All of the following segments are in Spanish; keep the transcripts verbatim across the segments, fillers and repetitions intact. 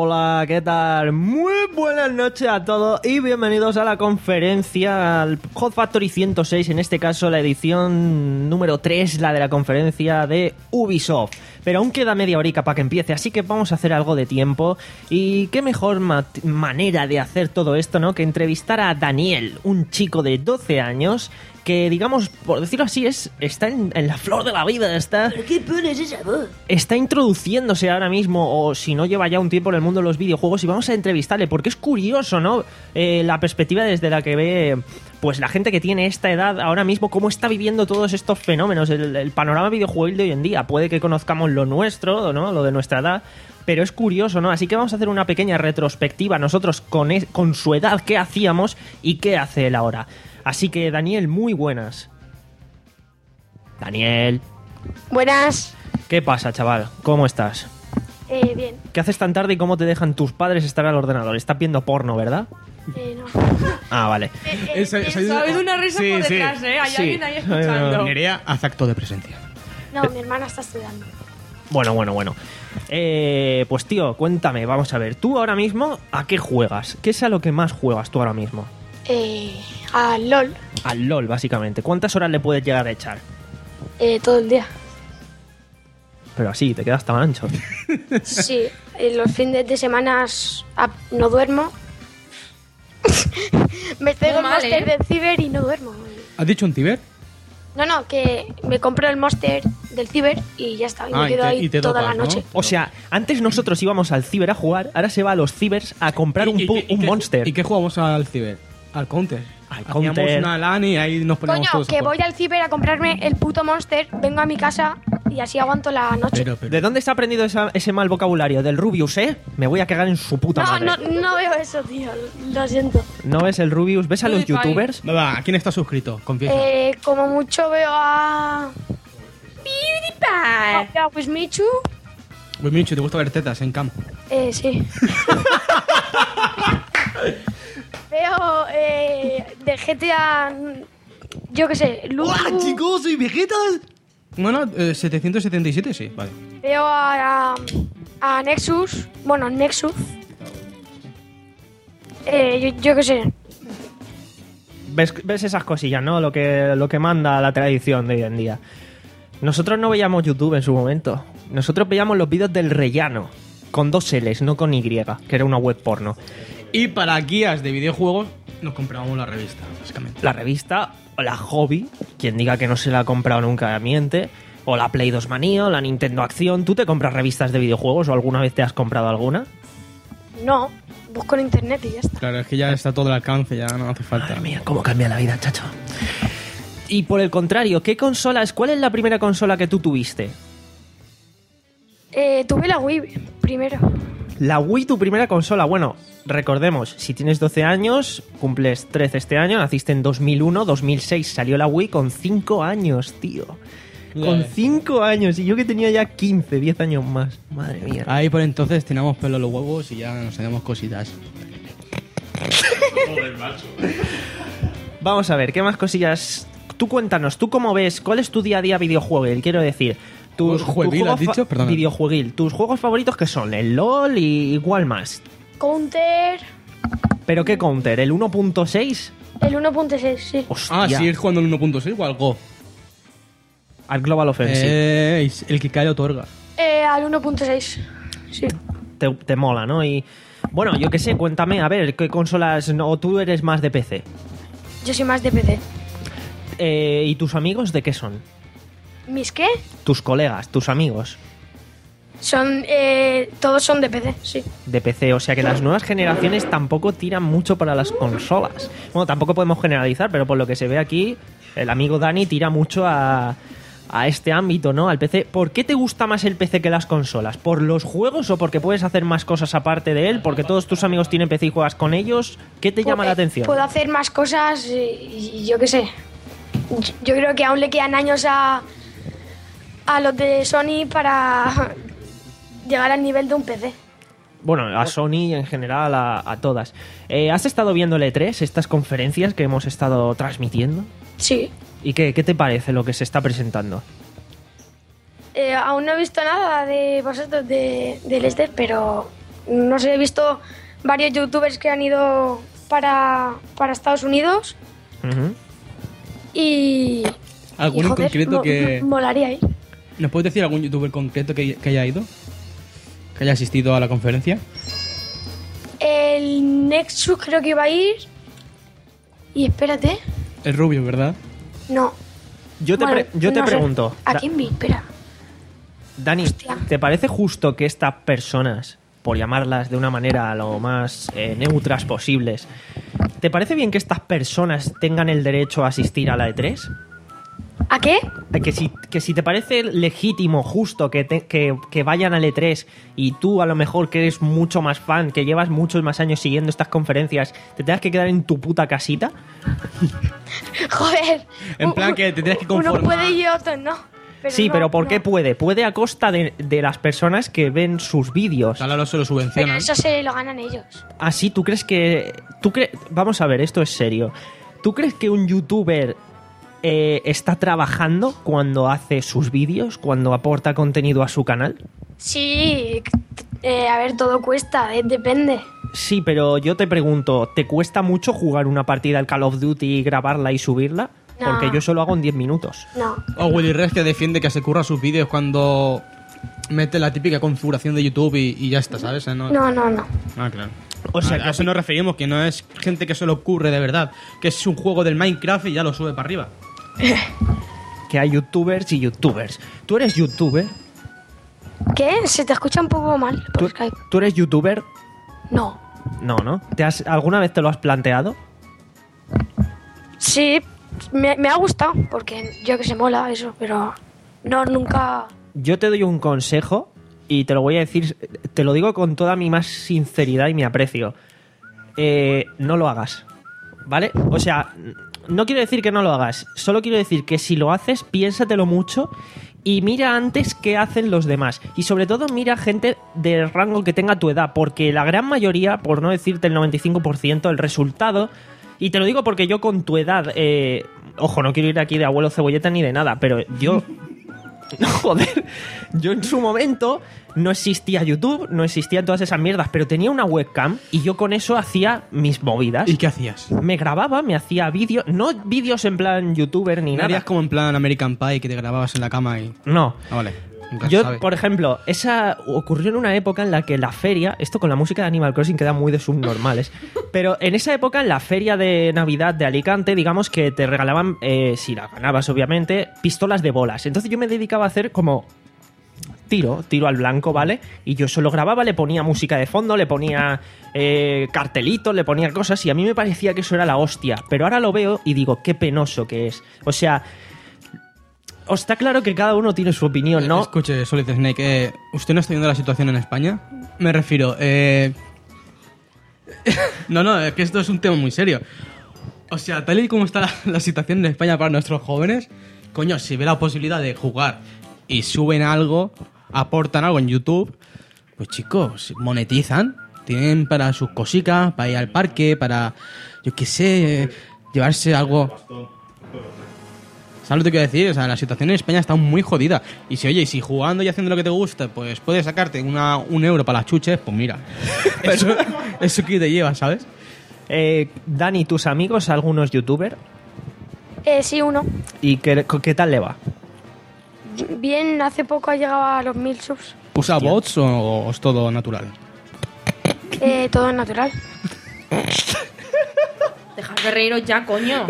Hola, ¿qué tal? Muy buenas noches a todos y bienvenidos a la conferencia, al Hot Factory ciento seis, en este caso la edición número tres, la de la conferencia de Ubisoft. Pero aún queda media horica para que empiece, así que vamos a hacer algo de tiempo. Y qué mejor ma- manera de hacer todo esto, ¿no?, que entrevistar a Daniel, un chico de doce años que, digamos, por decirlo así, es está en, en la flor de la vida, está... ¿Pero qué pones esa voz? Está introduciéndose ahora mismo, o si no lleva ya un tiempo en el mundo de los videojuegos, y vamos a entrevistarle, porque es curioso, ¿no?, eh, la perspectiva desde la que ve, pues, la gente que tiene esta edad ahora mismo, cómo está viviendo todos estos fenómenos, el, el panorama videojuego de hoy en día. Puede que conozcamos lo nuestro, ¿no?, lo de nuestra edad, pero es curioso, ¿no? Así que vamos a hacer una pequeña retrospectiva nosotros con, es, con su edad, qué hacíamos y qué hace él ahora. Así que, Daniel, muy buenas. Daniel. Buenas. ¿Qué pasa, chaval? ¿Cómo estás? Eh, bien. ¿Qué haces tan tarde y cómo te dejan tus padres estar al ordenador? Estás viendo porno, ¿verdad? Eh, no. Ah, vale. Eh, eh, Esa- esa- eh, Ha habido una risa Sí, por sí. detrás, ¿eh? Hay Sí. alguien ahí escuchando. Nerea hace acto de presencia. no, mi hermana está estudiando. Bueno, bueno, bueno. Eh, pues, tío, cuéntame, vamos a ver. Tú ahora mismo, ¿a qué juegas? ¿Qué es a lo que más juegas tú ahora mismo? Eh, a LOL. Al LOL, básicamente. ¿Cuántas horas le puedes llegar a echar? Eh, todo el día. Pero así, te quedas tan ancho. Sí. En los fines de semana no duermo. Me traigo Muy el mal, Monster ¿eh? del Ciber y no duermo. ¿Has dicho un Tiber? No, no, que me compro el Monster del Ciber y ya está. Y Ah, me y quedo te- ahí y te toda topas, la ¿no? noche. O sea, antes nosotros íbamos al ciber a jugar, ahora se va a los cibers a comprar un, pu- un qué- Monster. ¿Y qué jugamos al Ciber? Al Counter. Al Hacíamos Counter. una LAN y ahí nos poníamos Coño, todos a que jugar. voy al Ciber a comprarme el puto Monster, vengo a mi casa y así aguanto la noche. Pero, pero- ¿De dónde se ha aprendido esa- ese mal vocabulario? ¿Del Rubius, eh? Me voy a cagar en su puta no, madre. no, no veo eso, tío. Lo siento. ¿No ves el Rubius? ¿Ves a los PewDiePie. youtubers? Va, va, ¿a quién está suscrito? Confiesa. Eh, como mucho veo a... PewDiePie. a Wismichu. Uy, Michu, ¿te gusta ver tetas en cam? Eh, sí. Veo eh, de G T A... Yo qué sé, Lulu. soy Vegeta! Bueno, eh, setecientos setenta y siete sí, vale. Veo a, a, a Nexus. Bueno, Nexus. Eh, yo, yo qué sé. ¿Ves, ves esas cosillas, ¿no? Lo que, lo que manda la tradición de hoy en día. Nosotros no veíamos YouTube en su momento. Nosotros veíamos los vídeos del Rellano. Con dos L's, no con Y, que era una web porno. Y para guías de videojuegos nos comprábamos la revista, básicamente. La revista, o la Hobby, quien diga que no se la ha comprado nunca miente, o la Play dos Manía, o la Nintendo Acción. ¿Tú te compras revistas de videojuegos o alguna vez te has comprado alguna? No, busco en internet y ya está. Claro, es que ya está todo al alcance, ya no hace falta. Madre mía, cómo cambia la vida, chacho. Y por el contrario, ¿qué consolas? ¿Cuál es la primera consola que tú tuviste? Eh, tuve la Wii primero. La Wii, tu primera consola. Bueno, recordemos, si tienes doce años, cumples trece este año, naciste en dos mil uno, dos mil seis salió la Wii con cinco años, tío. Con Ya. cinco años, y yo que tenía ya quince, diez años más. Madre mía. Ahí por entonces teníamos pelo en los huevos y ya nos hacíamos cositas. Vamos a ver, ¿qué más cosillas? Tú cuéntanos, ¿tú cómo ves? ¿Cuál es tu día a día videojueguil? Quiero decir, tus, Jueguil, tus juegos ¿has dicho? fa- Perdona. videojueguil. ¿Tus juegos favoritos qué son? ¿El LOL y igual más? Counter. ¿Pero qué counter? ¿El uno punto seis? El uno punto seis, sí. Hostia. Ah, ¿sigues jugando el uno punto seis o al Go? Al Global Offensive. Eh, el que cae otorga. Eh, al uno punto seis. Sí. Te, te mola, ¿no? Y bueno, yo qué sé, cuéntame, a ver, ¿qué consolas? No, tú eres más de P C. Yo soy más de P C. Eh, ¿Y tus amigos de qué son? ¿Mis qué? Tus colegas, tus amigos Son, eh, todos son de P C, sí. de P C. O sea que las nuevas generaciones tampoco tiran mucho para las consolas. Bueno, tampoco podemos generalizar, pero por lo que se ve aquí, el amigo Dani tira mucho a, a este ámbito, ¿no? Al P C. ¿Por qué te gusta más el P C que las consolas? ¿Por los juegos o porque puedes hacer más cosas aparte de él? ¿Porque todos tus amigos tienen P C y juegas con ellos? ¿Qué te llama Pu- la eh, atención? Puedo hacer más cosas y, y yo qué sé. Yo- Yo creo que aún le quedan años a, a los de Sony para llegar al nivel de un P C. Bueno, a Sony en general, a, a todas. Eh, ¿Has estado viendo el E tres, estas conferencias que hemos estado transmitiendo? Sí. ¿Y qué, qué te parece lo que se está presentando? Eh, aún no he visto nada de vosotros de, de Lester, pero No sé, he visto varios youtubers que han ido para, para Estados Unidos Ujú. y... ¿Algún y, en joder, concreto mo- que... Molaría ir. ¿Nos puedes decir algún youtuber concreto que, que haya ido? ¿Que haya asistido a la conferencia? El Nexus creo que iba a ir. Y espérate. El Rubio, ¿verdad? No. Yo te, Bueno, pre- yo te no sé. pregunto, ¿A Da- quién vi? Espera. Dani, Hostia. ¿te parece justo que estas personas, por llamarlas de una manera lo más eh, neutras posibles, ¿te parece bien que estas personas tengan el derecho a asistir a la E tres? ¿A qué? Eh, Que si, que si te parece legítimo, justo, que, te- que, que vayan al E tres y tú a lo mejor que eres mucho más fan, que llevas muchos más años siguiendo estas conferencias, te tengas que quedar en tu puta casita. Joder. En plan que te tienes que Uno conformar. puede y otro no. Pero sí, no, pero ¿por qué no. puede? Puede a costa de, de las personas que ven sus vídeos. Claro, se lo Pero subvencionan. eso se lo ganan ellos. Así, ¿tú crees que...? ¿tú cre- Vamos a ver, esto es serio. ¿Tú crees que un youtuber eh, está trabajando cuando hace sus vídeos, cuando aporta contenido a su canal? Sí, eh, a ver, todo cuesta, eh, depende. Sí, pero yo te pregunto, ¿te cuesta mucho jugar una partida al Call of Duty, grabarla y subirla? No. Porque yo solo hago en diez minutos. No. O Willy Rex que defiende que se curra sus vídeos cuando mete la típica configuración de YouTube y, y ya está, ¿sabes? No, No, no, no. Ah, claro. O sea, a, que- a eso nos referimos, que no es gente que se lo ocurre de verdad, que es un juego del Minecraft y ya lo sube para arriba. Que hay youtubers y youtubers. ¿Tú eres youtuber? ¿Qué? Se te escucha un poco mal por ¿Tú, Skype. tú eres youtuber? No. No, ¿no? ¿Te has, ¿Alguna vez te lo has planteado? Sí, me, me ha gustado, porque yo que se mola eso, pero no, nunca... Yo te doy un consejo y te lo voy a decir, te lo digo con toda mi más sinceridad y mi aprecio. Eh, no lo hagas, ¿vale? O sea, no quiero decir que no lo hagas, solo quiero decir que si lo haces, piénsatelo mucho y mira antes qué hacen los demás. Y sobre todo mira gente del rango que tenga tu edad, porque la gran mayoría, por no decirte el noventa y cinco por ciento, el resultado... Y te lo digo porque yo con tu edad, eh, ojo, no quiero ir aquí de abuelo cebolleta ni de nada, pero yo... Joder, yo en su momento no existía YouTube, no existían todas esas mierdas, pero tenía una webcam y yo con eso hacía mis movidas. ¿Y qué hacías? Me grababa, me hacía vídeos, no vídeos en plan youtuber ni ¿No nada. harías como en plan American Pie que te grababas en la cama y...? No. Ah, vale. Nunca se Yo, sabe. por ejemplo, esa ocurrió en una época en la que la feria, esto con la música de Animal Crossing queda muy de subnormales, pero en esa época, en la feria de Navidad de Alicante, digamos que te regalaban, eh, si la ganabas obviamente, pistolas de bolas. Entonces yo me dedicaba a hacer como tiro, tiro al blanco, ¿vale? Y yo solo grababa, le ponía música de fondo, le ponía eh, cartelitos, le ponía cosas y a mí me parecía que eso era la hostia. Pero ahora lo veo y digo, qué penoso que es. O sea... Os está claro que cada uno tiene su opinión, ¿no? Escuche, Solid Snake, eh, ¿usted no está viendo la situación en España? Me refiero, eh... no, no, es que esto es un tema muy serio. O sea, tal y como está la, la situación en España para nuestros jóvenes, coño, si ve la posibilidad de jugar y suben algo, aportan algo en YouTube, pues chicos, monetizan, tienen para sus cositas, para ir al parque, para, yo qué sé, llevarse algo... ¿Sabes lo que quiero decir? O sea, la situación en España está muy jodida. Y si, oye, y si jugando y haciendo lo que te gusta, pues puedes sacarte una, un euro para las chuches, pues mira. Eso, eso que te lleva, ¿sabes? Eh, Dani, ¿tus amigos, algunos youtubers? Eh, sí, uno. ¿Y qué, qué tal le va? Bien, hace poco ha llegado a los mil subs. ¿Usa bots o, o es todo natural? Eh, todo es natural. Dejad de reíros ya, coño.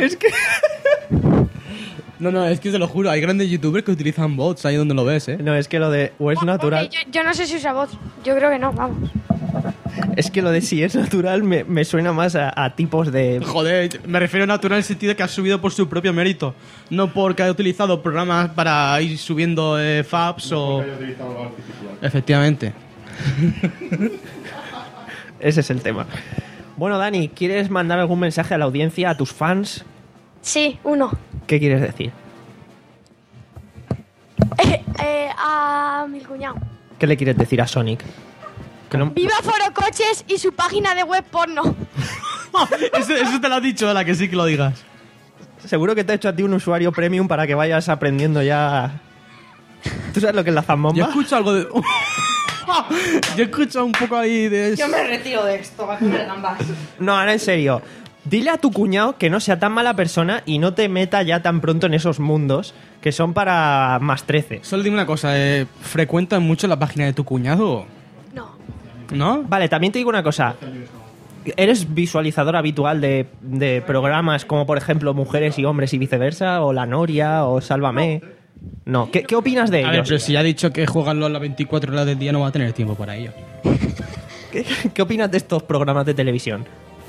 No, no, es que te lo juro, hay grandes youtubers que utilizan bots ahí donde lo ves, ¿eh? No, es que lo de o es natural... Ok, yo, yo no sé si usa bots. Yo creo que no, vamos. Es que lo de si es natural me, me suena más a, a tipos de... Joder, me refiero a natural en el sentido de que ha subido por su propio mérito. No porque haya utilizado programas para ir subiendo eh, faps o... Efectivamente. Ese es el tema. Bueno, Dani, ¿quieres mandar algún mensaje a la audiencia, a tus fans? Sí, uno. ¿Qué quieres decir? Eh, eh, a mi cuñado. ¿Qué le quieres decir a Sonic? Que no- ¡Viva Foro Coches y su página de web porno! eso, eso te lo has dicho, la que sí que lo digas. Seguro que te ha hecho a ti un usuario premium para que vayas aprendiendo ya... ¿Tú sabes lo que es la Yo zambomba? escucho algo de... Yo he escuchado un poco ahí de... Yo me retiro de esto, va a comer gambas. No, ahora en serio. Dile a tu cuñado que no sea tan mala persona y no te meta ya tan pronto en esos mundos que son para más trece. Solo dime una cosa, eh, ¿frecuentas mucho la página de tu cuñado? No. ¿No? Vale, también te digo una cosa. ¿Eres visualizador habitual de, de programas como, por ejemplo, Mujeres y Hombres y Viceversa? ¿O La Noria? ¿O Sálvame? No. ¿Qué, qué opinas de A ver, ellos? pero si ya ha dicho que juegan LOL las veinticuatro horas del día, no va a tener tiempo para ello. ¿Qué, qué opinas de estos programas de televisión?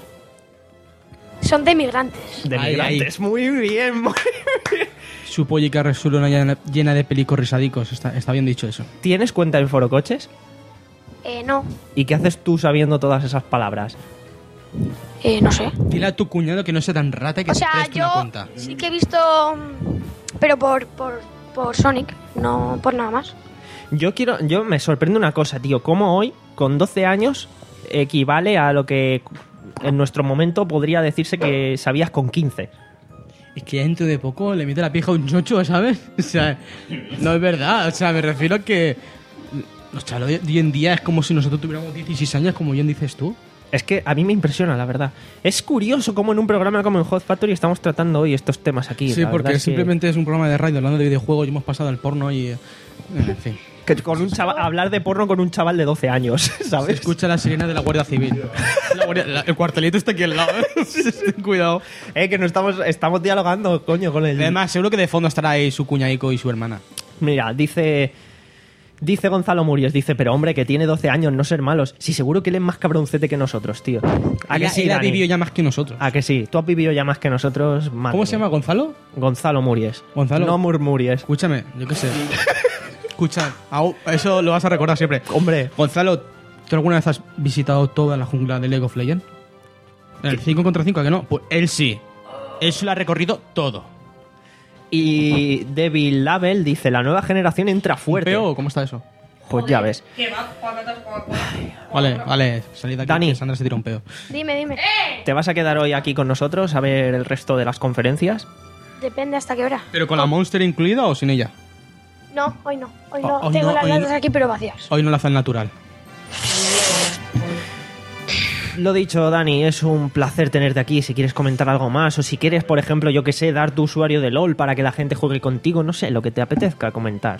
Son de migrantes. De Ahí, migrantes. Muy bien, muy bien. Su pollica resulta llena, llena de pelicos risadicos. Está, está bien dicho eso. ¿Tienes cuenta en Forocoches? Eh, no. ¿Y qué haces tú sabiendo todas esas palabras? Eh, no sé. Dile a tu cuñado que no sea tan rata y que O te sea, preste una yo cuenta. sí que he visto... mm, Pero por, por, por Sonic, no por nada más. Yo quiero, yo me sorprende una cosa, tío. Cómo hoy, con doce años, equivale a lo que en nuestro momento podría decirse que sabías con quince. Es que ya dentro de poco le mete la pija a un chocho, ¿sabes? O sea, no es verdad. O sea, me refiero a que... Los chavales de hoy en día es como si nosotros tuviéramos dieciséis años, como bien dices tú. Es que a mí me impresiona, la verdad. Es curioso cómo en un programa como en Hot Factory estamos tratando hoy estos temas aquí. Sí, La porque verdad es que- simplemente es un programa de radio hablando de videojuegos y hemos pasado al porno y... eh, En fin. que con un chaval, hablar de porno con un chaval de doce años, Se ¿sabes? escucha la sirena de la Guardia Civil. La guardia- la- el cuartelito está aquí al lado. ¿eh? Cuidado. Eh, que no estamos, estamos dialogando, coño, con el... Además, seguro que de fondo estará ahí su cuñadico y su hermana. Mira, dice... Dice Gonzalo Muries, dice, pero hombre, que tiene doce años, no ser malos. Sí, seguro que él es más cabroncete que nosotros, tío. ¿A que Él- sí, él ha Dani? vivido ya más que nosotros. ¿A que sí? Tú has vivido ya más que nosotros. Madre ¿Cómo se mía. llama, Gonzalo? Gonzalo Muries. Gonzalo. No Murmuries. Escúchame, yo qué sé. Escucha, au, eso lo vas a recordar siempre. Hombre, Gonzalo, ¿tú alguna vez has visitado toda la jungla de League of Legends? ¿El cinco contra cinco, ¿a que no? Pues él sí. Él se lo ha recorrido todo. y Devil Label dice, la nueva generación entra fuerte. ¿Peo? ¿Cómo está eso? Pues ya ves. Que va, patatas, Coca-Cola. Vale, vale, salid de aquí Dani. que Sandra se tira un peo. Dime, dime. ¿Te vas a quedar hoy aquí con nosotros a ver el resto de las conferencias? Depende hasta qué hora. ¿Pero con la Monster incluida o sin ella? No, hoy no. Hoy Oh, no. hoy Tengo no, las hoy latas no. aquí, pero vacías. Hoy no la hacen natural. Lo dicho, Dani, es un placer tenerte aquí. Si quieres comentar algo más o si quieres, por ejemplo, yo que sé, dar tu usuario de LOL para que la gente juegue contigo, no sé, lo que te apetezca comentar.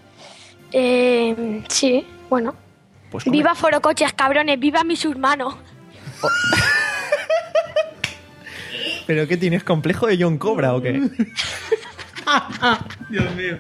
Eh, sí, bueno. Pues come- Viva Forocoches, cabrones. Viva mi hermano. ¿Pero qué tienes, complejo de John Cobra o qué? Dios mío.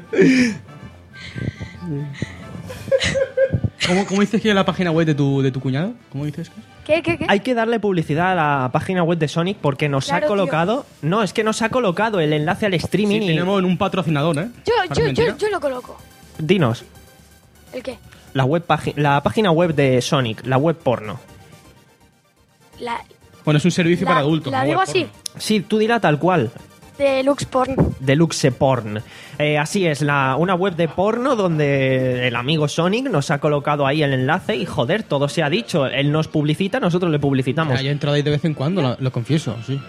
¿Cómo, ¿Cómo dices que es la página web de tu, de tu cuñado? ¿Cómo dices que es? ¿Qué, qué, qué? Hay que darle publicidad a la página web de Sonic porque nos Claro, ha colocado... No, es que nos ha colocado el enlace al streaming Sí, y... tenemos un patrocinador, ¿eh? Yo, Parece yo, mentira. yo, yo lo coloco. Dinos, ¿El qué? la, web pagi- la página web de Sonic, la web porno. La, Bueno, es un servicio la- para adultos. La ¿no? digo Web así. porno. Sí, tú dirás tal cual. Deluxe Porn. Deluxe Porn. Eh, así es, la, una web de porno donde el amigo Sonic nos ha colocado ahí el enlace y joder, todo se ha dicho. Él nos publicita, nosotros le publicitamos. Ya, yo he entrado ahí de vez en cuando, lo, lo confieso, sí.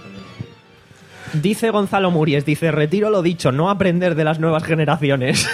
Dice Gonzalo Muries, dice, retiro lo dicho, no aprender de las nuevas generaciones.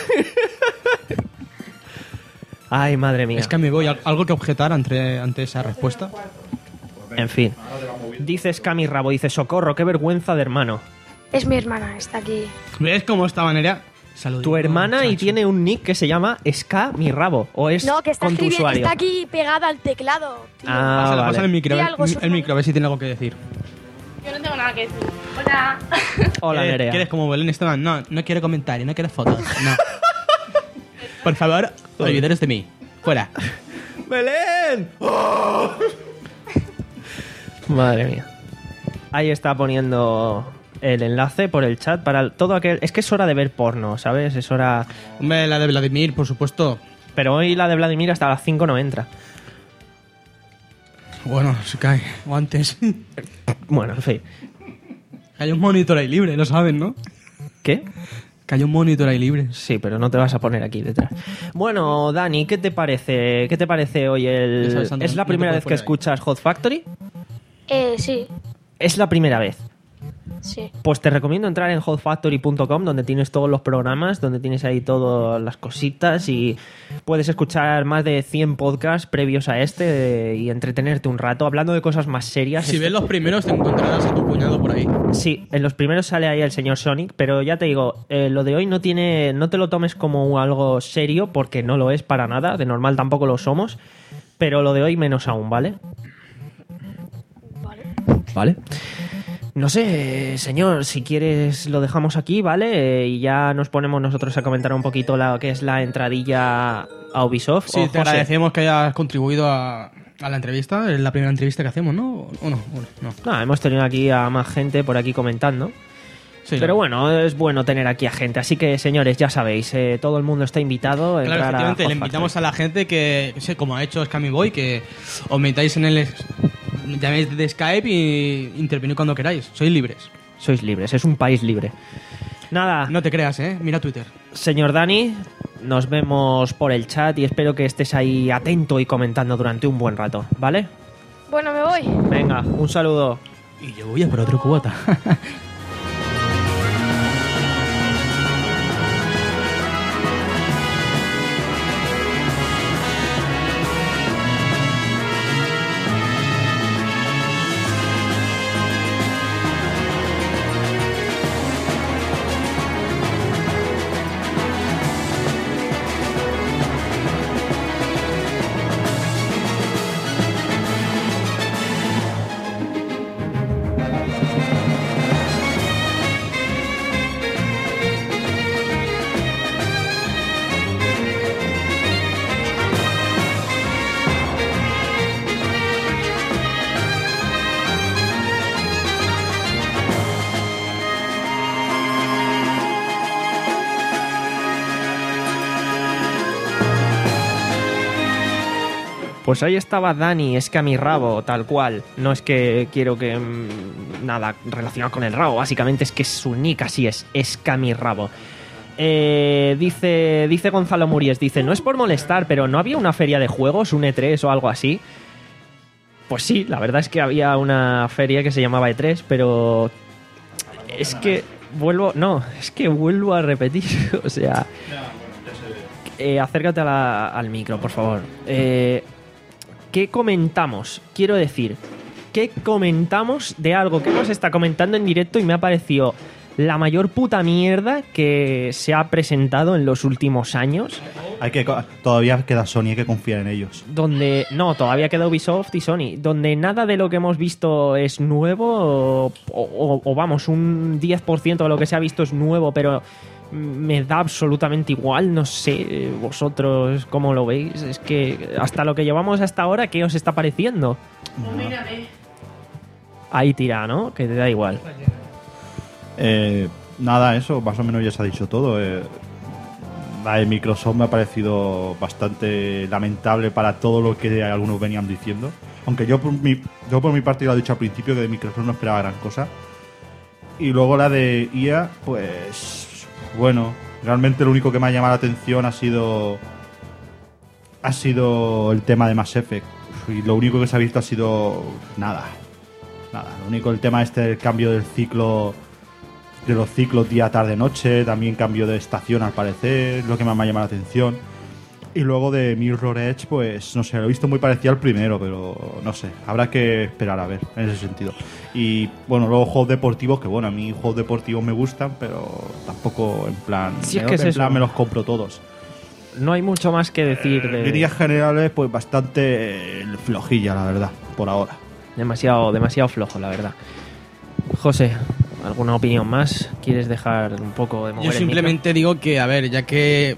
Ay, madre mía. Es que me voy. ¿Al- ¿Algo que objetar ante, ante esa respuesta? En fin. Dice Scami Rabo, dice, socorro, qué vergüenza de hermano. Es mi hermana, está aquí. ¿Ves cómo está Nerea? Saludito, Tu hermana y muchacho. tiene un nick que se llama Ska Mi Rabo. ¿O es No, que está con tu escribiendo, usuario? está aquí pegada al teclado. tío. Ah, Pásale, vale. pásale el micro, Di a ver- algo, el Susana. micro, a ver si tiene algo que decir. Yo no tengo nada que decir. Hola. Hola, ¿Quieres- Nerea. ¿Quieres como Belén Esteban? No, no quiero comentarios, no quiero fotos. No. Por favor, olvidaros de mí. Fuera. ¡Belén! ¡Oh! Madre mía. Ahí está poniendo el enlace por el chat para el- todo aquel... Es que es hora de ver porno, ¿sabes? Es hora... Hombre, la de Vladimir, por supuesto. Pero hoy la de Vladimir hasta las cinco no entra. Bueno, se cae. O antes. Bueno, en fin. Hay un monitor ahí libre, lo saben, ¿no? ¿Qué? Que hay un monitor ahí libre. Sí, pero no te vas a poner aquí detrás. Bueno, Dani, ¿qué te parece? ¿Qué te parece hoy el...? Ya sabes, Sandra, ¿Es la no te primera puedes vez que poner ahí. escuchas Hot Factory? Eh, sí. Es la primera vez. Sí. Pues te recomiendo entrar en hot factory punto com, donde tienes todos los programas, donde tienes ahí todas las cositas y puedes escuchar más de cien podcasts previos a este eh, y entretenerte un rato hablando de cosas más serias. Si Este- ves los primeros, te encontrarás a tu cuñado por ahí. Sí, en los primeros sale ahí el señor Sonic, pero ya te digo, eh, lo de hoy no tiene, no te lo tomes como algo serio, porque no lo es para nada, de normal tampoco lo somos, pero lo de hoy menos aún, ¿vale? Vale. Vale. No sé, señor, si quieres lo dejamos aquí, ¿vale? Eh, y ya nos ponemos nosotros a comentar un poquito lo que es la entradilla a Ubisoft. Sí, O, te José, agradecemos que hayas contribuido a, a la entrevista. Es la primera entrevista que hacemos, ¿no? ¿O no? ¿O no? No, hemos tenido aquí a más gente por aquí comentando. Sí, Pero no. bueno, es bueno tener aquí a gente. Así que, señores, ya sabéis, eh, todo el mundo está invitado a Claro, entrar a efectivamente, Hot le invitamos Factory. a la gente que, que sé, como ha hecho Scammy Boy, que os metáis en el... llaméis de Skype y intervenid cuando queráis. Sois libres. Sois libres, es un país libre. Nada, No te creas, ¿eh? Mira Twitter. señor Dani, nos vemos por el chat y espero que estés ahí atento y comentando durante un buen rato, ¿vale? Bueno, me voy. Venga, un saludo. Y yo voy a por otro cubata. Pues ahí estaba Dani, es que a mi rabo, tal cual. No es que quiero que... mm, nada relacionado con el rabo, básicamente es que su nick así es, es que a mi rabo. Eh, dice, dice Gonzalo Muries, dice, no es por molestar, pero ¿no había una feria de juegos, un E tres o algo así? Pues sí, la verdad es que había una feria que se llamaba E tres, pero es que vuelvo, no, es que vuelvo a repetir, o sea, eh, acércate a la- al micro, por favor. Eh, ¿Qué comentamos? Quiero decir, ¿qué comentamos de algo que nos está comentando en directo y me ha parecido la mayor puta mierda que se ha presentado en los últimos años? Hay que todavía queda Sony, hay que confiar en ellos. Donde, no, todavía queda Ubisoft y Sony, donde nada de lo que hemos visto es nuevo, o, o- o vamos, un diez por ciento de lo que se ha visto es nuevo, pero me da absolutamente igual, no sé, vosotros cómo lo veis, es que hasta lo que llevamos hasta ahora, ¿qué os está pareciendo? Pues mírame. Ahí tira, ¿no? Que te da igual. Eh, nada, eso, más o menos ya se ha dicho todo. Eh, la de Microsoft me ha parecido bastante lamentable para todo lo que algunos venían diciendo. Aunque yo por mi, yo por mi parte lo he dicho al principio que de Microsoft no esperaba gran cosa. Y luego la de I A, pues bueno, realmente lo único que me ha llamado la atención ha sido ha sido el tema de Mass Effect. Y lo único que se ha visto ha sido nada. Nada, lo único el tema este del cambio del ciclo de los ciclos día, tarde, noche, también cambio de estación al parecer, es lo que más me ha llamado la atención. Y luego de Mirror Edge, pues no sé, lo he visto muy parecido al primero, pero no sé, habrá que esperar a ver en ese sentido. Y bueno, luego juegos deportivos, que bueno, a mí juegos deportivos me gustan, pero tampoco en plan, Sí, es me- que es en eso. plan me los compro todos. No hay mucho más que decir En de... líneas generales, pues bastante eh, flojilla, la verdad, por ahora. Demasiado, demasiado flojo, la verdad. José, ¿alguna opinión más? ¿Quieres dejar un poco de mover Yo el simplemente digo que, a ver, ya que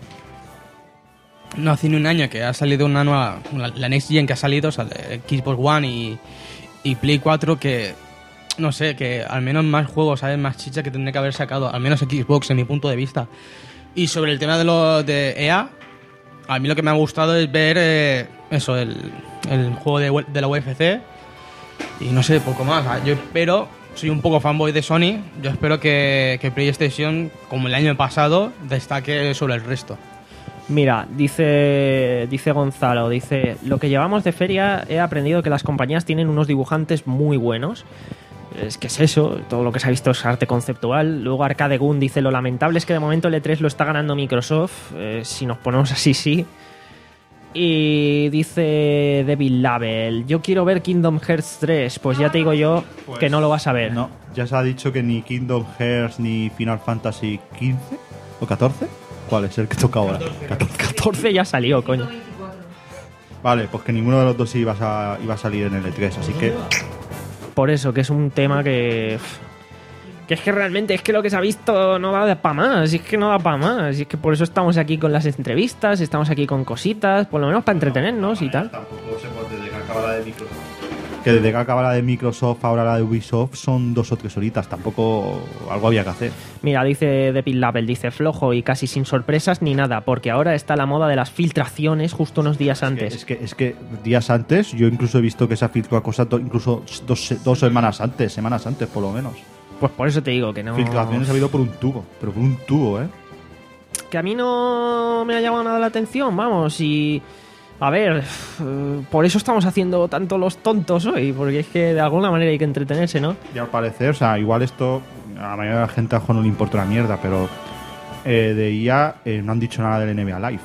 no hace ni un año que ha salido una nueva, la, la Next Gen que ha salido, o sea, de Xbox One y, y Play cuatro, que no sé, que al menos más juegos, ¿sabes? Más chicha que tendría que haber sacado, al menos Xbox en mi punto de vista. Y sobre el tema de lo de E A, a mí lo que me ha gustado es ver eh, eso, el, el juego de, de la U F C y no sé, poco más. Yo espero, soy un poco fanboy de Sony, yo espero que, que PlayStation, como el año pasado, destaque sobre el resto. Mira, dice, dice Gonzalo, dice, lo que llevamos de feria he aprendido que las compañías tienen unos dibujantes muy buenos. es que es eso, todo lo que se ha visto es arte conceptual. Luego Arcade Gun dice, lo lamentable es que de momento el E tres lo está ganando Microsoft, eh, si nos ponemos así, sí. Y dice Devil Label, yo quiero ver Kingdom Hearts tres, pues ya te digo yo Pues, que no lo vas a ver. No, ya se ha dicho que ni Kingdom Hearts ni Final Fantasy quince o catorce. ¿Cuál es el que toca ahora? catorce. catorce ya salió, coño. Vale, pues que ninguno de los dos iba a, iba a salir en el E tres, así que Por eso, que es un tema que... Que es que realmente es que lo que se ha visto no da para más, y es que no da para más, y es que por eso estamos aquí con las entrevistas, estamos aquí con cositas, por lo menos para entretenernos y tal. tampoco se puede desde que acaba la de Microsoft. Que desde que acaba la de Microsoft, ahora la de Ubisoft, son dos o tres horitas, tampoco algo había que hacer. Mira, dice The Pit Label, dice flojo y casi sin sorpresas ni nada, porque ahora está la moda de las filtraciones justo unos días antes. Es que, es que días antes, yo incluso he visto que se ha filtrado cosas to- incluso dos, dos semanas antes, semanas antes por lo menos. Pues por eso te digo que no... Filtraciones ha habido por un tubo, pero por un tubo, ¿eh? Que a mí no me ha llamado nada la atención, vamos, y... A ver, eh, por eso estamos haciendo tanto los tontos hoy, porque es que de alguna manera hay que entretenerse, ¿no? Y al parecer, o sea, igual esto a la mayoría de la gente a lo mejor no le importa una mierda, pero eh, de I A eh, no han dicho nada del N B A Live.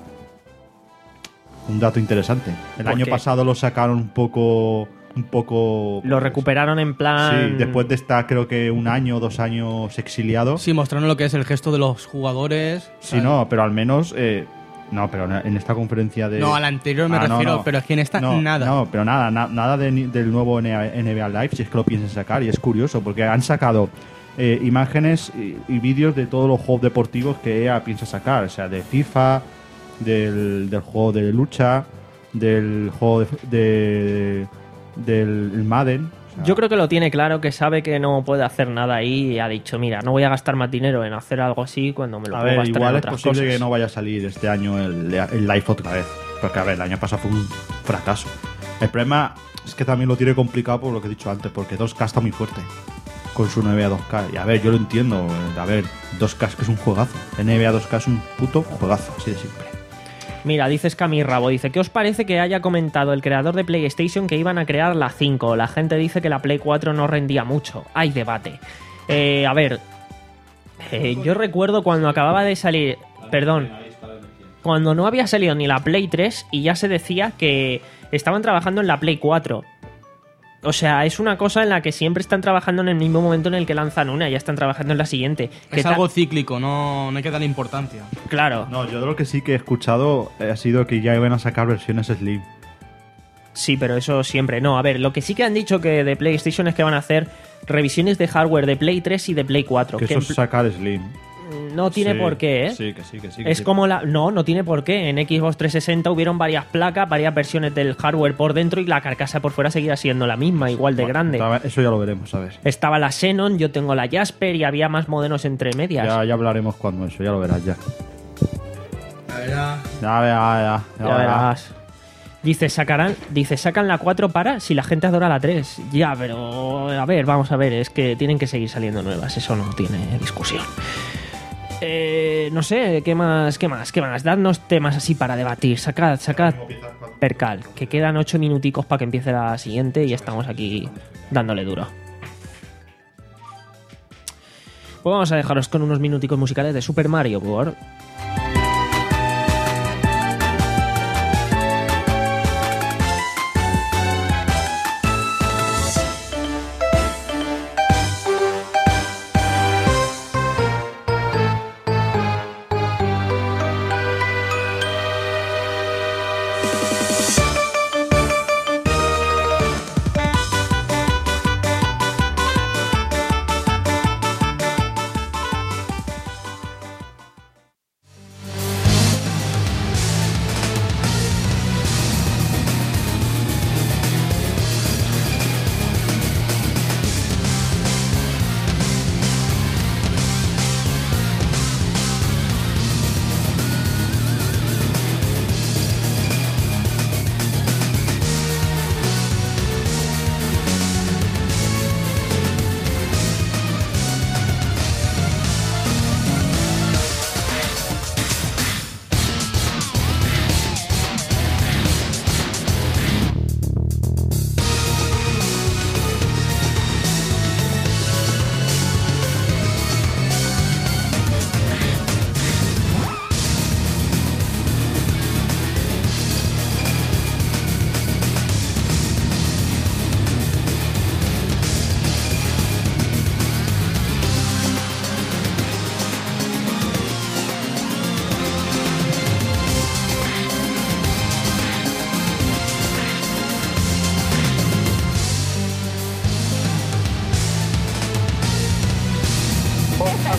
Un dato interesante. El ¿Por año qué? pasado lo sacaron un poco... Un poco... Lo recuperaron en plan... Sí, después de estar creo que un año o dos años exiliado. Sí, mostrando lo que es el gesto de los jugadores. Sí, ¿sabes? no, pero al menos... eh, no, pero en esta conferencia de... No, a la anterior me Ah, no, refiero, no. pero es que en esta no, nada. No, pero nada, na- nada de ni- del nuevo N B A Live, si es que lo piensan sacar. Y es curioso, porque han sacado eh, imágenes y, y vídeos de todos los juegos deportivos que E A piensa sacar. O sea, de FIFA, del, del juego de lucha, del juego de... de- del Madden. O sea, Yo creo que lo tiene claro, que sabe que no puede hacer nada ahí y ha dicho, mira, no voy a gastar más dinero en hacer algo así cuando me lo a puedo ver, gastar igual en es otras posible cosas. que no vaya a salir este año el, el Live otra vez. Porque, a ver, el año pasado fue un fracaso. El problema es que también lo tiene complicado por lo que he dicho antes, porque dos K está muy fuerte con su N B A dos K. Y a ver, yo lo entiendo. eh, A ver, dos K es que es un juegazo. N B A dos K es un puto juegazo, así de simple. Mira, dice Scami Rabo, dice, ¿qué os parece que haya comentado el creador de PlayStation que iban a crear la cinco? La gente dice que la Play cuatro no rendía mucho. Hay debate. Eh, a ver, eh, yo recuerdo cuando acababa de salir... Perdón. Cuando no había salido ni la Play tres y ya se decía que estaban trabajando en la Play cuatro. O sea, es una cosa en la que siempre están trabajando en el mismo momento en el que lanzan una, ya están trabajando en la siguiente. ¿Qué Es tal? algo cíclico, no, no hay que darle importancia. Claro. No, yo de lo que sí que he escuchado eh, ha sido que ya iban a sacar versiones Slim. Sí, pero eso siempre. No, a ver, lo que sí que han dicho que de PlayStation es que van a hacer revisiones de hardware de Play tres y de Play cuatro. Que que eso en es sacar Slim. pl- no tiene Sí, por qué, ¿eh? Sí, que sí, que sí. que Es sí. como la... No, no tiene por qué. En Xbox trescientos sesenta hubieron varias placas, varias versiones del hardware por dentro y la carcasa por fuera seguía siendo la misma, igual de grande. Bueno, eso ya lo veremos, a ver. Estaba la Xenon, yo tengo la Jasper y había más modelos entre medias. Ya, ya hablaremos cuando eso, ya lo verás ya. La verdad. Ya verás, ya. Ya verás. Dice, sacarán, dice, sacan la cuatro para si la gente adora la tres. Ya, pero a ver, vamos a ver, es que tienen que seguir saliendo nuevas, eso no tiene discusión. Eh, no sé, ¿qué más? ¿Qué más? ¿Qué más? Dadnos temas así para debatir. Sacad, sacad percal, que quedan ocho minuticos para que empiece la siguiente y estamos aquí dándole duro. Pues vamos a dejaros con unos minuticos musicales de Super Mario World.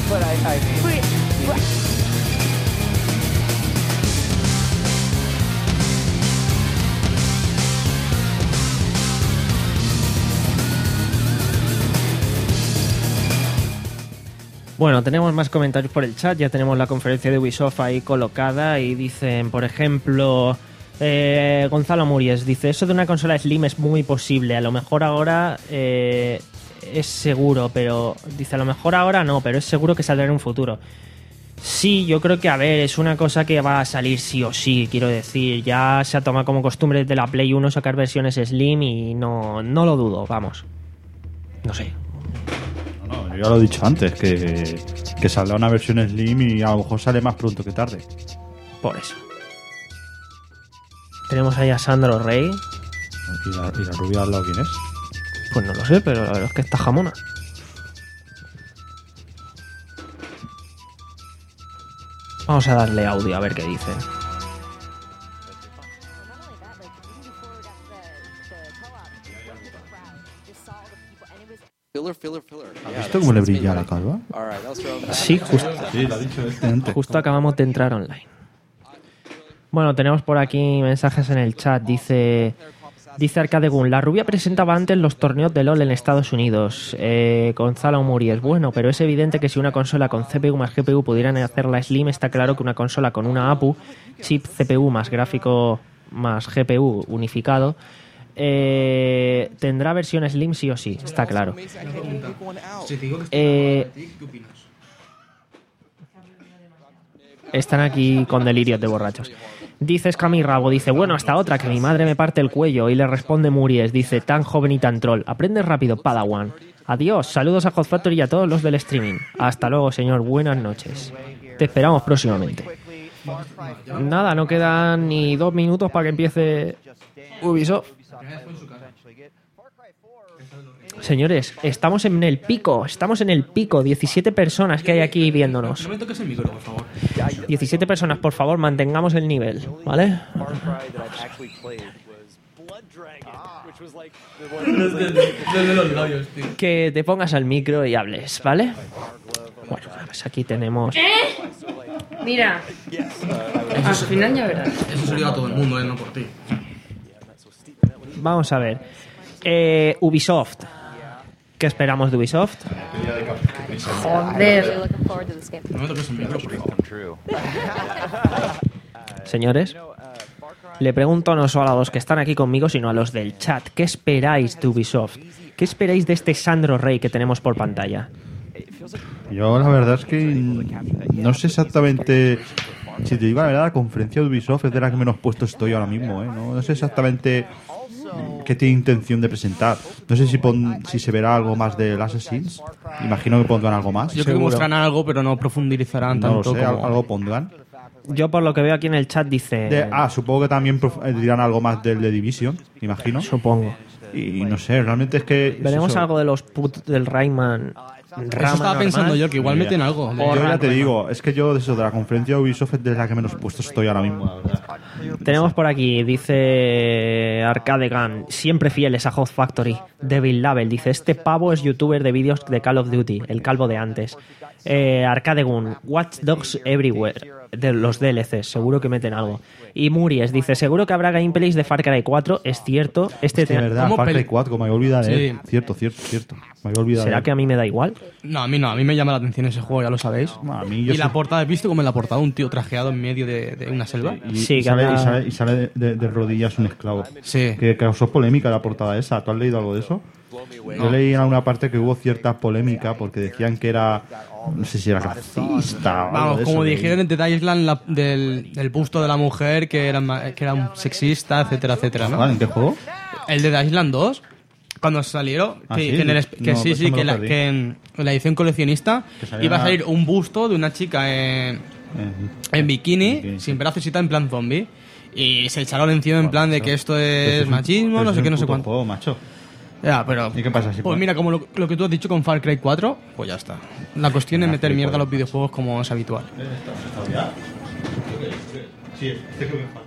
but I, I mean... Uy, buah. Bueno, tenemos más comentarios por el chat, ya tenemos la conferencia de Ubisoft ahí colocada y dicen, por ejemplo, eh, Gonzalo Muries dice, eso de una consola Slim es muy posible, a lo mejor ahora eh, es seguro, pero dice, a lo mejor ahora no, pero es seguro que saldrá en un futuro. Sí, yo creo que, a ver, es una cosa que va a salir sí o sí, quiero decir, ya se ha tomado como costumbre desde la Play uno sacar versiones Slim y no, no lo dudo, vamos, no sé. No, yo ya lo he dicho antes, que, que saldrá una versión Slim y a lo mejor sale más pronto que tarde. Por eso. Tenemos ahí a Sandro Rey. ¿Y la, y la rubia al lado quién es? Pues no lo sé, pero la verdad es que está jamona. Vamos a darle audio a ver qué dicen. ¿Has visto cómo le brilla la calva? Sí, justo, Sí, lo ha dicho este antes. justo acabamos de entrar online. Bueno, tenemos por aquí mensajes en el chat. Dice dice Arcade Gun, la rubia presentaba antes los torneos de LOL en Estados Unidos. Eh, Gonzalo Muries, bueno, pero es evidente que si una consola con C P U más G P U pudieran hacerla Slim, está claro que una consola con una A P U, chip C P U más gráfico más G P U unificado, eh, tendrá versión Slim sí o sí, está claro. Si te digo que Eh, ¿qué opinas? Están aquí con delirios de borrachos. Dice Scami Rabo, dice, bueno, hasta otra, que mi madre me parte el cuello. Y le responde Muries, dice, tan joven y tan troll. Aprende rápido, Padawan. Adiós, saludos a Hot Factory y a todos los del streaming. Hasta luego, señor, buenas noches. Te esperamos próximamente. Nada, no quedan ni dos minutos para que empiece Ubisoft. Señores, estamos en el pico, estamos en el pico. diecisiete personas que hay aquí viéndonos. No me toques el micro, por favor. diecisiete personas, por favor, mantengamos el nivel, ¿vale? Desde los labios, tío. Que te pongas al micro y hables, ¿vale? Bueno, pues aquí tenemos... Mira. Al final ya verás. Eso se lo digo a todo el mundo, eh, no por ti. Vamos a ver. Eh, Ubisoft. ¿Qué esperamos de Ubisoft? Joder. No me toques el micro, por favor. Señores, le pregunto no solo a los que están aquí conmigo, sino a los del chat. ¿Qué esperáis de Ubisoft? ¿Qué esperáis de este Sandro Rey que tenemos por pantalla? Yo la verdad es que no sé exactamente, si te digo la verdad, la conferencia de Ubisoft es de la que menos puesto estoy ahora mismo, ¿eh? No, no sé exactamente qué tiene intención de presentar. No sé si pon, si se verá algo más del Assassins. Imagino que pondrán algo más. Yo creo que mostrarán algo, pero no profundizarán No lo tanto sé, como... algo pondrán. Yo por lo que veo aquí en el chat dice... De- ah, supongo que también prof- eh, dirán algo más del The Division, imagino. Supongo. Y no sé, realmente es que... es Veremos eso. algo de los put del Rayman. Eso estaba pensando yo, que igual Ni meten idea. algo. Yo ya te digo, es que yo de eso, de la conferencia de Ubisoft es de la que menos puesto estoy ahora mismo, la verdad. Tenemos por aquí, dice Arcade Gun, siempre fieles a Hot Factory. Devil Label dice, este pavo es youtuber de vídeos de Call of Duty, el calvo de antes. Eh, Arcade Gun, Watch Dogs Everywhere, de los D L Cs, seguro que meten algo. Y Muries dice, seguro que habrá gameplays de Far Cry cuatro, es cierto. Este De verdad, ¿Cómo Far Cry peli- cuatro, me voy a olvidar de él. Sí. Cierto, cierto, cierto. Me voy a olvidar de ¿Será él. que a mí me da igual? No, a mí no, a mí me llama la atención ese juego, ya lo sabéis. A mí yo Y la sé- portada, ¿has visto cómo en la portada un tío trajeado en medio de, de una selva? Y, Sí, y que sale, habrá- y sale, y sale de, de- de rodillas un esclavo. Sí. Que causó polémica la portada esa. ¿Tú has leído algo de eso? Yo leí en alguna parte que hubo cierta polémica porque decían que era, no sé si era racista o algo Vamos, de como eso, dijeron en The Island la- del, del busto de la mujer, que era, ma- que era un sexista, etcétera, etcétera, ¿no? ¿Vale? ¿En qué juego? El de The Island dos, cuando salieron, Ah, que, ¿sí? que en el esp- que No, sí, eso sí, me que, lo la, perdí. que en la edición coleccionista Que salía iba a una- salir un busto de una chica en, Eh, en bikini, bikini, sin sí. brazos y tal, en plan zombie. Y se echaron encima en plan de que esto Pero es un- machismo, pero no es sé un qué, no sé puto cuánto. juego, macho. Ya, pero... ¿Y qué pasa si Pues pone? mira, como lo, lo que tú has dicho con Far Cry cuatro, pues ya está. La cuestión es Ah, meter sí, mierda a pues. los videojuegos como es habitual. Sí, este creo que es Far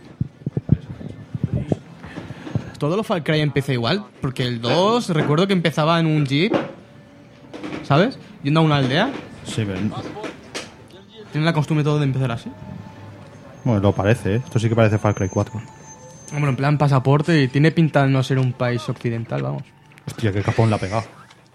Cry. Todo lo Far Cry empieza igual, porque el dos recuerdo que empezaba en un jeep, ¿sabes? Yendo a una aldea. Sí, pero... ¿Tienen la costumbre todo de empezar así? Bueno, lo parece, ¿eh? Esto sí que parece Far Cry cuatro. Hombre, en plan pasaporte y tiene pinta de no ser un país occidental, vamos. Hostia, qué capón la ha pegado.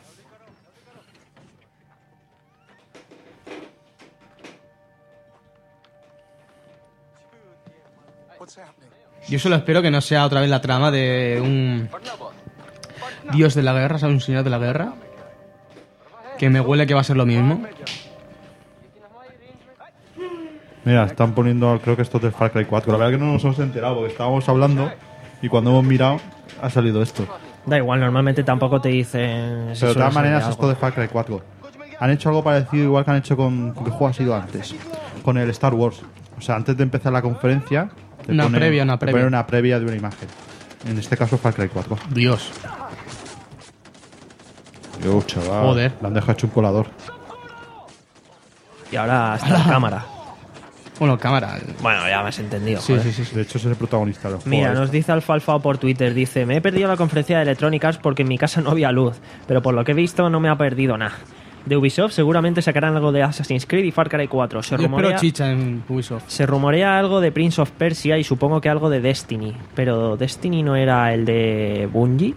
Yo solo espero que no sea otra vez la trama de un dios de la guerra, ¿sabes? Un señor de la guerra. Que me huele que va a ser lo mismo. Mira, están poniendo, creo que esto es del Far Cry cuatro. La verdad que no nos hemos enterado porque estábamos hablando y cuando hemos mirado ha salido esto. Da igual, normalmente tampoco te dicen... si Pero de suele todas maneras salir esto algo. de Far Cry cuatro. Han hecho algo parecido igual que han hecho con... ¿Con qué juego ha sido antes? Con el Star Wars. O sea, antes de empezar la conferencia... te Una ponen- previa, una te previa. ponen una previa de una imagen. En este caso Far Cry cuatro. Dios. Yo, chaval. Joder. Le han dejado hecho un colador. Y ahora hasta la cámara. Bueno, cámara. Bueno, ya me has entendido. Sí, joder. sí, sí, sí. De hecho, es el protagonista del juego. Mira, este. nos dice Alfalfao por Twitter, dice, me he perdido la conferencia de Electronic Arts porque en mi casa no había luz, pero por lo que he visto no me ha perdido nada. De Ubisoft seguramente sacarán algo de Assassin's Creed y Far Cry cuatro. Se Yo espero rumorea, chicha en Ubisoft. se rumorea algo de Prince of Persia y supongo que algo de Destiny, pero Destiny no era el de Bungie.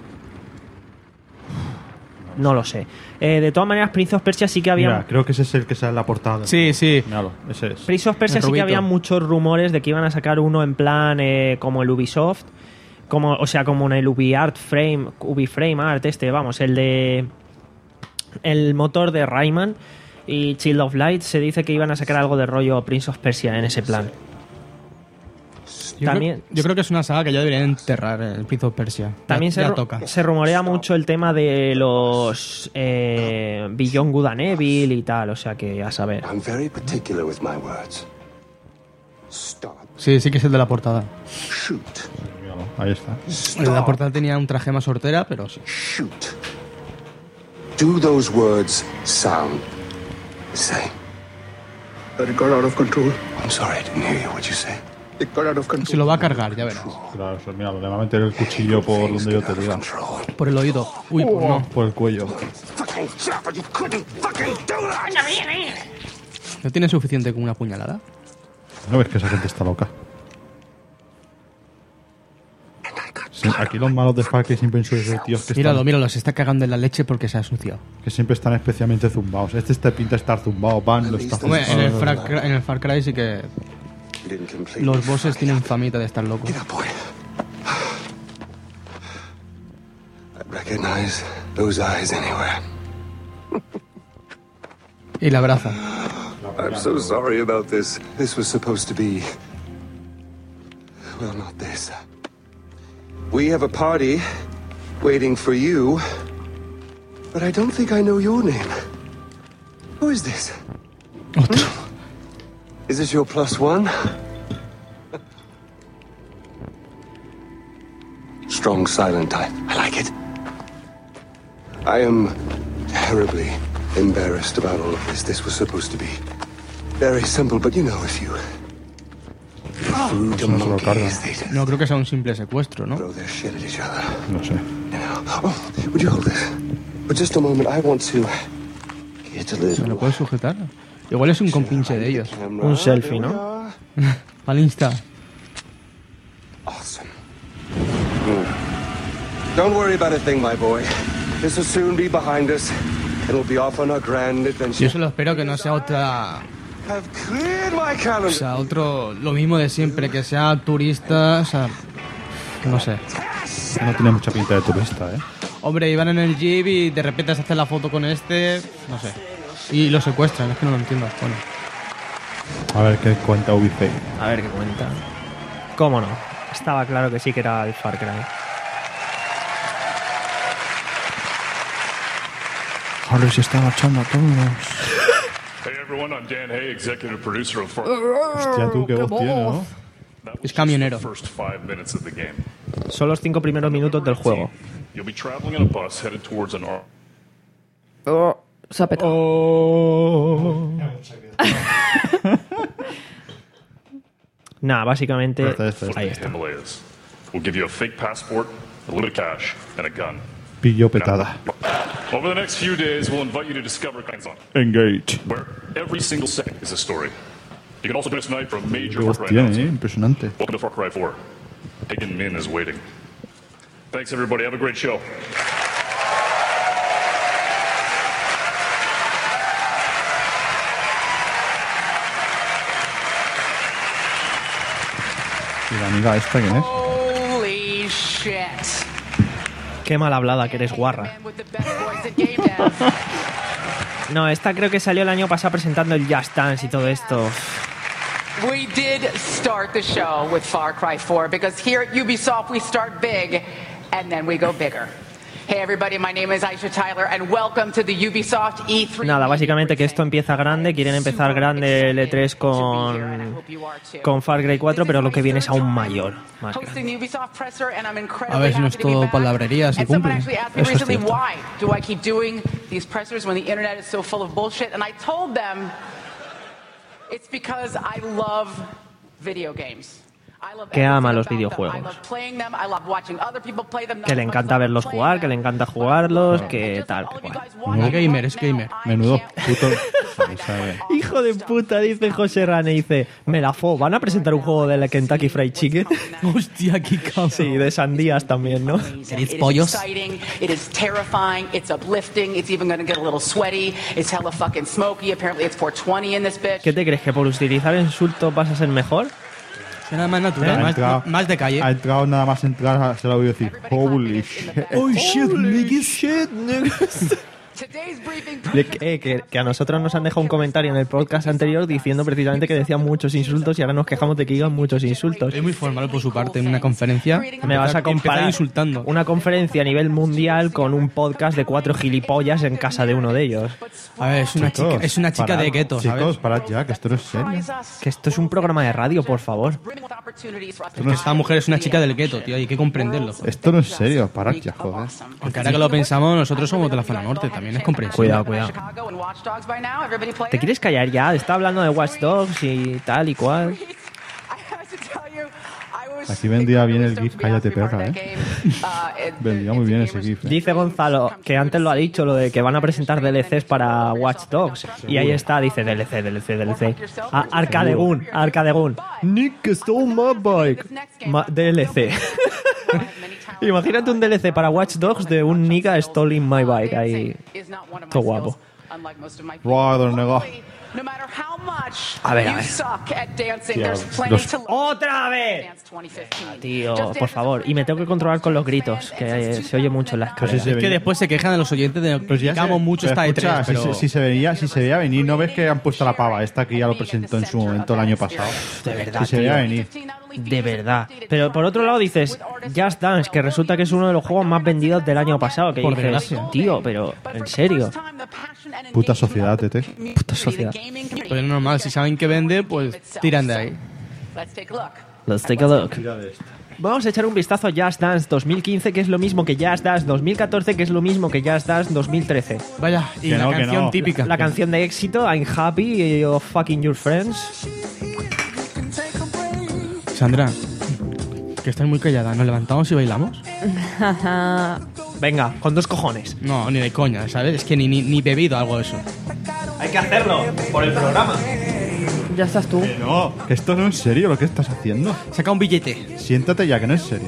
No lo sé. Eh, de todas maneras, Prince of Persia sí que había... Mira, creo que ese es el que sale en la portada. Sí, sí. Míralo, ese es. Prince of Persia El sí que rubito. había muchos rumores de que iban a sacar uno en plan eh, como el Ubisoft, como, o sea, como en el UbiArt Frame, UbiFrame Art este, vamos, el de el motor de Rayman y Child of Light. Se dice que iban a sacar algo de rollo Prince of Persia en ese plan. Yo, También- creo, yo creo que es una saga que ya deberían enterrar, el Prince of Persia. También ya, se, ya ru- toca. se rumorea mucho el tema de los eh, Beyond Good and Evil y tal, o sea que a saber. I'm very particular with my words. Stop. Sí, sí que es el de la portada. Shoot. Míralo, ahí está. El de la Stop. portada tenía un traje más hortera, pero sí. Shoot. Do those words sound the same? That it got out of control. I'm sorry, I didn't hear you. What'd you say? It got out of control. Se lo va a cargar, ya verás. Claro, eso, míralo, le va a meter el cuchillo por Things donde yo get te out of diga. control. Por el oído. Uy, pues no. Por el cuello. Fucking Jaffa, you couldn't fucking do that! ¿No tiene suficiente con una puñalada? ¿No ves que esa gente está loca? Sí, aquí los malos de Far Cry siempre son esos tíos que Míralo, están, míralo, se está cagando en la leche porque se ha ensuciado. que siempre están especialmente zumbados. Este está pinta de estar zumbado, Van lo está Hombre, en el, zumbado. Far Cry, en el Far Cry sí que You didn't complete los it. bosses tienen famita de estar locos. Get up, boy. I recognize those eyes anywhere. Y la abraza. I'm so sorry about this. This was supposed to be... Well, not this. We have a party waiting for you, but I don't think I know your name. Who is this? Otro. Is this your plus one? Strong, silent type. I like it. I am terribly embarrassed about all of this. This was supposed to be very simple, but you know, if you... Food to no se lo carga. monkeys, they just No, creo que sea un simple secuestro, ¿no? throw their shit at each other. No sé. You know. Oh, would you hold this? For just a moment, I want to get a ¿Me little... lo puedes sujetar? Igual es un compinche de ellos. Un selfie, ¿no? Al Insta. Awesome. Mm. Don't worry about a thing, my boy. This will soon be behind us, and we'll be off on our grand adventure. Yo solo espero que no sea otra... I've cleared my calendar. O sea, otro... Lo mismo de siempre, que sea turista, o sea... No sé. No tiene mucha pinta de turista, ¿eh? Hombre, iban en el jeep y de repente se hace la foto con este... No sé. Y lo secuestran, es que no lo entiendo. Bueno. A ver qué cuenta Ubisoft. A ver qué cuenta. ¿Cómo no? Estaba claro que sí que era el Far Cry. Harley se está marchando a todos. Hey everyone, I'm Dan Hay, executive producer of Far. Hostia, tú qué voz tienes, ¿no? That was Es camionero. just the first five minutes of the game. Son los cinco primeros minutos del juego. You'll be traveling in a bus headed towards an ar- Oh, se ha petado. Nada, básicamente... Este, este, este. Ahí the está. Himalayas. We'll give you a fake passport, a little bit of cash, and a gun. Pillo petada. Now, Over the next few days, we'll invite you to discover Hands-On, Engage. where every single second is a story. You can also join us tonight for a major Qué Far voz Cry tiene, eh, announcement. impresionante. Welcome to Far Cry four. Hagen Min is waiting. Thanks, everybody. Have a great show. ¿Y la amiga esta quién es? Holy shit. Qué mal hablada que eres, guarra. No, esta creo que salió el año pasado presentando el Just Dance y todo esto. We did start the show with Far Cry four because here at Ubisoft we start big and then we go bigger. Hey everybody, my name is Aisha Tyler and welcome to the Ubisoft E three. Nada, básicamente que esto empieza grande, quieren empezar grande el E tres con, con Far Cry cuatro, pero lo que viene es aún mayor. Más grande. A ver si no es todo palabrería, si cumple. Eso es cierto. Why do I keep doing these pressers when the internet is so full of bullshit? And I told them it's because I love video games. Que ama los videojuegos. Que le encanta verlos jugar, que le encanta jugarlos, que tal, que cual. Es gamer, es gamer. Menudo puto. ¿Sabe? Hijo de puta, dice José Rane, dice, me la fo, ¿van a presentar un juego de la Kentucky Fried Chicken? Hostia, qué cabrón. Sí, de sandías también, ¿no? ¿Queréis pollos? It is terrifying, it's uplifting, it's even going to get a little sweaty, it's hella fucking smoky, apparently it's four twenty in this bitch. ¿Qué te crees, que por utilizar insultos vas a ser mejor? Suena más natural, Ha más, entrado- más de calle. Ha entrado nada más entrar, se lo voy a decir. Holy shit. Oh shit, niggas. shit, niggas. Today's briefing Le- eh, que, que a nosotros nos han dejado un comentario en el podcast anterior diciendo precisamente que decían muchos insultos y ahora nos quejamos de que digan muchos insultos. Es muy formal por su parte en una conferencia. Me vas a Empezar comparar insultando. una conferencia a nivel mundial con un podcast de cuatro gilipollas en casa de uno de ellos. A ver, es una Chicos, chica, es una chica parad, de gueto, ¿sabes? Chicos, parad ya, que esto no es serio. Que esto es un programa de radio, por favor. Que esta mujer es una chica del gueto, tío, hay que comprenderlo. Esto no es serio, parad ya, joder. Aunque ahora que lo pensamos, nosotros somos de la zona norte, también es comprensible. Cuidado, cuidado. ¿Te quieres callar ya? Está hablando de Watch Dogs y tal y cual. Aquí vendría bien el GIF, cállate perra, ¿eh? Vendría muy bien ese GIF. ¿eh? Dice Gonzalo que antes lo ha dicho, lo de que van a presentar D L Cs para Watch Dogs. Y ahí está, dice D L C, D L C, D L C. Ah, Arcade Gun, Arcade Gun. Nick stole my bike. Ma- D L C. Imagínate un D L C para Watch Dogs de un nigga stealing my bike. Ahí. Todo guapo. Rider, nega. A ver, a ver. los- ¡Otra vez! Tío, por favor. Y me tengo que controlar con los gritos, que eh, se oye mucho en las Pues sí, escaleras. se Es que veía- después se quejan de los oyentes de que Pues ya criticamos se- mucho pero esta E tres, escucha, si pero... se- si, se veía, si se veía venir, ¿no ves que han puesto la pava esta que ya lo presentó en su momento el año pasado? De verdad, Si se veía tío. venir. De verdad. Pero por otro lado dices, Just Dance, que resulta que es uno de los juegos más vendidos del año pasado. Que Por dices, desgracia. tío, pero en serio. Puta sociedad, tete. Puta sociedad. Pero es normal, si saben que vende, pues tiran de ahí. Let's take a look. Vamos a echar un vistazo a Just Dance dos mil quince, que es lo mismo que Just Dance dos mil catorce, que es lo mismo que Just Dance dos mil trece. Vaya, y Que la no, que canción no. típica. La canción de éxito, I'm happy, of fucking your friends. Sandra, que estás muy callada. ¿Nos levantamos y bailamos? Venga, con dos cojones. No, ni de coña, ¿sabes? Es que ni, ni, ni bebido algo de eso. Hay que hacerlo, por el programa. Ya estás tú. No, que esto no es serio lo que estás haciendo. Saca un billete. Siéntate ya, que no es serio.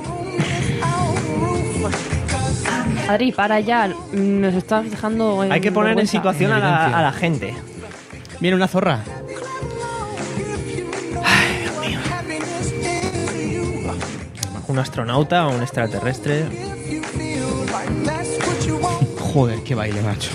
Adri, para ya. Nos estás dejando. Hay que poner en vergüenza. situación a la, evidencia. a la gente. Viene una zorra. Un astronauta o un extraterrestre. Joder, qué baile, macho.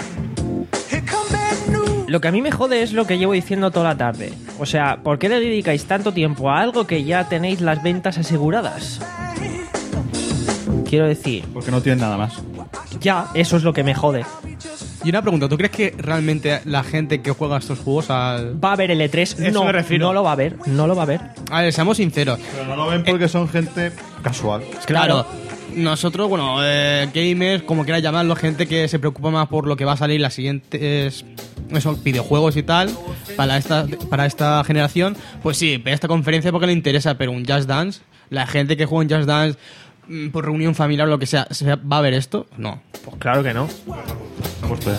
Lo que a mí me jode es lo que llevo diciendo toda la tarde. O sea, ¿por qué le dedicáis tanto tiempo a algo que ya tenéis las ventas aseguradas? Quiero decir, Porque no tienes nada más. ya, eso es lo que me jode. Y una pregunta, ¿tú crees que realmente la gente que juega estos juegos al... ¿Va a haber el E tres? Eso No, me refiero. no lo va a haber, no lo va a ver. A ver, seamos sinceros. Pero no lo ven porque son gente casual. Claro. Nosotros, bueno, eh, gamers, como quieras llamarlo, gente que se preocupa más por lo que va a salir las siguientes esos videojuegos y tal para esta para esta generación, pues sí, ve esta conferencia porque le interesa, pero un Just Dance, la gente que juega en Just Dance mm, por reunión familiar o lo que sea, ¿se va a ver esto? No, Pues claro que no. Pues te-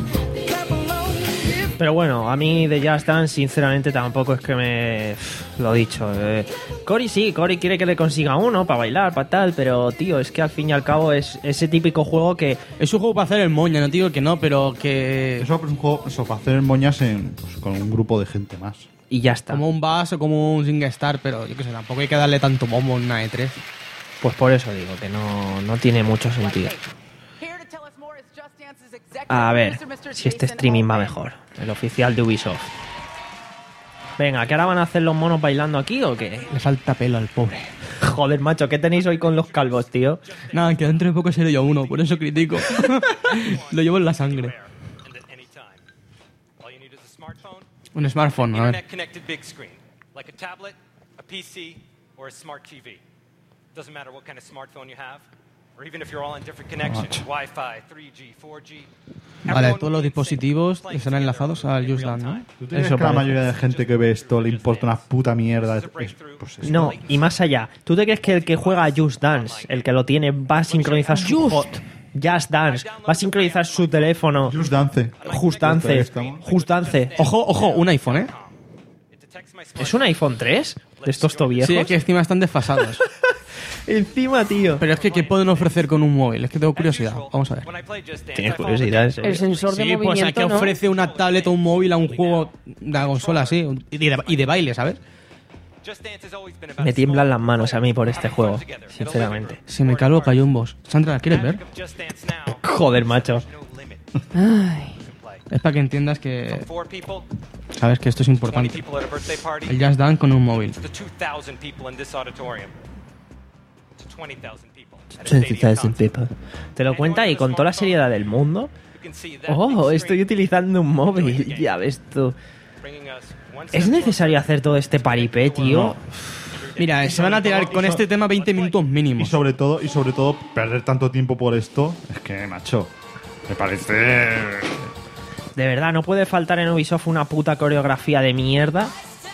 Pero bueno, a mí de Just Dance, sinceramente, tampoco es que me... Lo dicho. Eh... Cory sí, Cory quiere que le consiga uno para bailar, para tal, pero, tío, es que al fin y al cabo es ese típico juego que... Es un juego para hacer el moña, no digo que no, pero que... Eso es un juego eso, para hacer moñas en, pues, con un grupo de gente más. Y ya está. Como un Bass o como un SingStar, pero yo qué sé, tampoco hay que darle tanto bombo en una E tres. Pues por eso digo que no, no tiene mucho sentido. A ver si este streaming va mejor. El oficial de Ubisoft. Venga, ¿que ahora van a hacer los monos bailando aquí o qué? Le falta pelo al pobre. Joder, macho, ¿qué tenéis hoy con los calvos, tío? Nada, que dentro de poco seré yo uno, por eso critico. Lo llevo en la sangre. Un smartphone, a ver. Internet connected big screen, like a tablet, a P C, or a smart T V. Doesn't matter what kind of smartphone you have, or even if you're all on different connections, Wi-Fi, three G, four G. Vale, todos los dispositivos estarán enlazados al Just Dance, ¿no? ¿Tú tienes Eso que a la parece. mayoría de gente que ve esto le importa una puta mierda? Es- es- pues eso. No, y más allá. ¿Tú te crees que el que juega a Just Dance, el que lo tiene, va a sincronizar su... Just, Just Dance, va a sincronizar su teléfono? Just Dance. Just Dance. Just Dance. Ojo, ojo, un iPhone, ¿eh? ¿Es un iPhone tres? ¿De estos to viejos? Sí, es que encima están desfasados. Encima, tío. Pero es que, ¿qué pueden ofrecer con un móvil? Es que tengo curiosidad. Vamos a ver. Tienes curiosidad, ¿en serio? El sensor de Sí, pues movimiento, hay que ¿no? ofrece una tablet o un móvil a un juego de la consola así. Y de, y de baile, ¿sabes? Me tiemblan las manos a mí por este juego, sinceramente. Se me caló cayó un boss. Sandra, ¿quieres ver? Joder, macho. Ay. Es para que entiendas que... Sabes que esto es importante. El Just Dance con un móvil. Te lo cuenta y con toda la seriedad del mundo. Oh, estoy utilizando un móvil. Ya ves tú. ¿Es necesario hacer todo este paripé, tío? Mira, se van a tirar con este tema veinte minutos Y mínimos. sobre todo, y sobre todo, perder tanto tiempo por esto, es que, macho, me parece... De verdad, no puede faltar en Ubisoft una puta coreografía de mierda.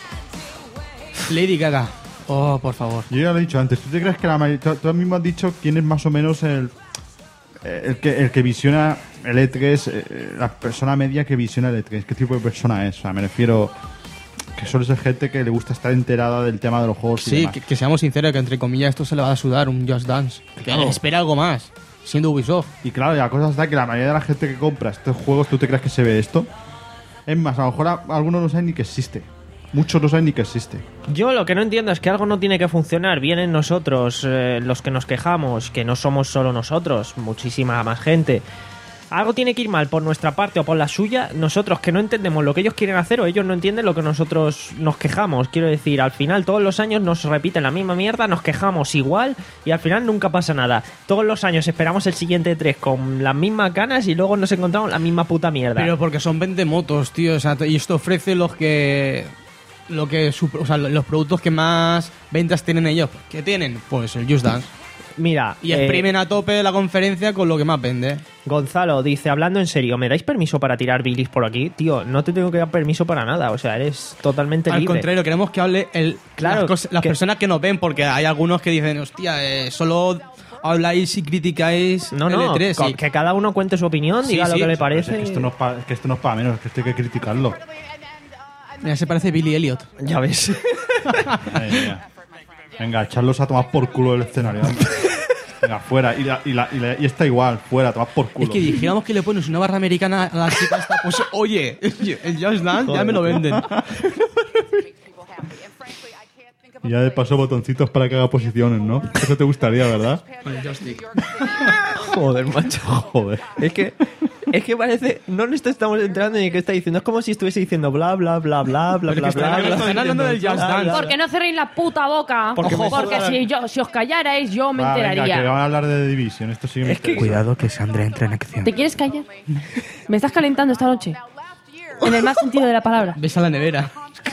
Lady Gaga. Oh, por favor. Yo ya lo he dicho antes, ¿tú te crees que la mayoría... Tú, tú mismo has dicho quién es más o menos el... El que, el que visiona el E tres, eh, la persona media que visiona el E tres, ¿qué tipo de persona es? O sea, me refiero que suele ser gente que le gusta estar enterada del tema de los juegos y Sí, demás. que, que seamos sinceros, que entre comillas esto se le va a sudar un Just Dance. Que Claro. espera algo más, siendo Ubisoft. Y claro, la cosa está que la mayoría de la gente que compra estos juegos, ¿tú te crees que se ve esto? Es más, a lo mejor a- algunos no saben ni que existe. Muchos no saben ni que existe. Yo lo que no entiendo es que algo no tiene que funcionar bien en nosotros, eh, los que nos quejamos, que no somos solo nosotros, muchísima más gente. Algo tiene que ir mal por nuestra parte o por la suya. Nosotros que no entendemos lo que ellos quieren hacer o ellos no entienden lo que nosotros nos quejamos. Quiero decir, al final todos los años nos repiten la misma mierda, nos quejamos igual y al final nunca pasa nada. Todos los años esperamos el siguiente tres con las mismas ganas y luego nos encontramos la misma puta mierda. Pero porque son veinte motos, tío. O sea, y esto ofrece los que... Lo que su- o sea, los productos que más ventas tienen ellos. ¿Qué tienen? Pues el Just Dance. Mira, Y eh, exprimen a tope la conferencia con lo que más vende. Gonzalo dice, hablando en serio, ¿me dais permiso para tirar bilis por aquí? Tío, no te tengo que dar permiso para nada, o sea, eres totalmente Al libre. contrario, queremos que hable el, Claro, las, cosas- las que- personas que nos ven, porque hay algunos que dicen, hostia, eh, solo habláis y criticáis No, no, L tres. co- y- que cada uno cuente su opinión, Sí, diga sí, lo que le Pero es parece. que esto no es pa- es que esto no es para menos, es que esto hay que criticarlo. Mira, se parece Billy Elliot. Ya ves. Madre mía. Venga, echarlos a tomar por culo el escenario. Venga, fuera. Y, la, y, la, y, la- y está igual, fuera, a tomar por culo. Es que dijéramos que le pones una barra americana a la chica esta, pues oye, el Just Dance ya me lo venden. Y ya de paso botoncitos para que haga posiciones, ¿no? Eso te gustaría, ¿verdad? Joder, macho. Joder. Es que, es que parece, no nos estamos enterando ni qué está diciendo. Es como si estuviese diciendo bla, bla, bla, bla, bla, Pero bla, es que bla, están- bla. están hablando del Just Bla, Dance. bla, ¿Por qué no cerréis la puta boca? Porque me Porque jodan. si, yo, si os callarais, yo me Va, venga, enteraría. que van a hablar de Division. Esto sí que me interesa. Cuidado que Sandra entra en acción. ¿Te quieres callar? ¿Me estás calentando esta noche? En el más sentido de la palabra. Ves a la nevera.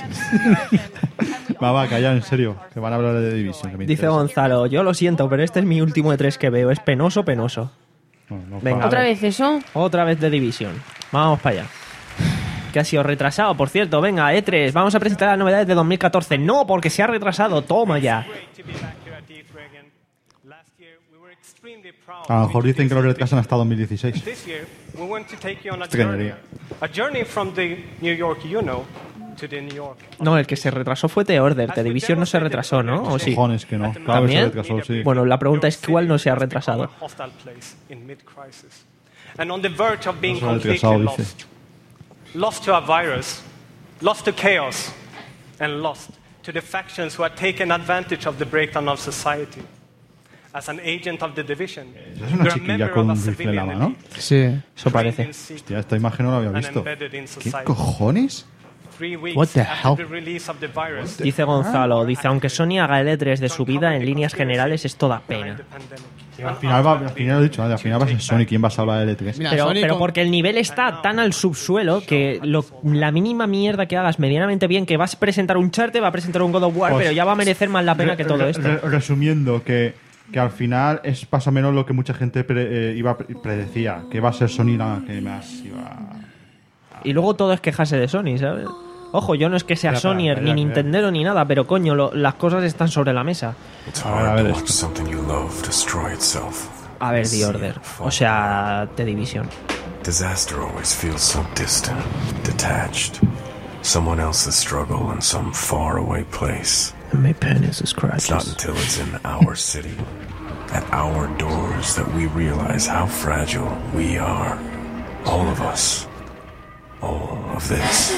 Va, va, calla, en serio. Que van a hablar de Division. Que me Dice interesa. Gonzalo, yo lo siento, pero este es mi último de tres que veo. Es penoso, penoso. No, no, Venga, pa- a ¿Otra ver. vez eso? Otra vez de Division. Vamos para allá. Que ha sido retrasado, por cierto. Venga, E tres, vamos a presentar las novedades de dos mil catorce. No, porque se ha retrasado. Toma ya. A lo mejor dicen que los retrasan hasta dos mil dieciséis. This year, we want to take you on a Extrañaría. journey, a journey from the New York you know to the New York. No, el que se retrasó fue The Order. The Division no se retrasó, ¿no? ¿O sí? Cojones que no. Claro que se ¿También? retrasó, sí. Bueno, la pregunta es ¿cuál no se ha retrasado? Hostile place in mid-crisis. And on the verge of being No se ha completely retrasado, dice. lost. Lost to a virus, lost to chaos, and lost to the factions who had taken advantage of the breakdown of society. As an agent of the division, ¿Es una you're a chiquilla member con of un a rifle en la civilian mano? elite, Sí, eso parece. Hostia, esta imagen no la había and visto. embedded in ¿Qué society. cojones? Three weeks What the after hell? the release of the virus, Dice Gonzalo, dice, aunque Sony haga el E tres de su vida, en líneas generales es toda pena. Al final, va, al final lo he dicho, ¿eh? Al final va a ser Sony quien va a salvar el E tres. Mira, Pero, Sony pero con- porque el nivel está tan al subsuelo que lo- la mínima mierda que hagas medianamente bien, que vas a presentar un Uncharted, va a presentar un God of War, Os- pero ya va a merecer más la pena Re- que todo re- esto. re- resumiendo, que, que al final es más o menos lo que mucha gente pre- eh, iba pre- predecía, que va a ser Sony la que más iba. Y luego todo es quejarse de Sony, ¿sabes? Ojo, yo no es que sea Espera, Sony espera, ni espera. Nintendero ni nada, pero coño, lo- las cosas están sobre la mesa. It's A ver, a hard ver to esto. watch something you love destroy itself. A ver, The Order. O sea, The Division. Disaster always feels so distant, detached. Someone else's struggle in some faraway place. My penis is It's not scratches. until it's in our city, at our doors, that we realize how fragile we are. All of us. All of this.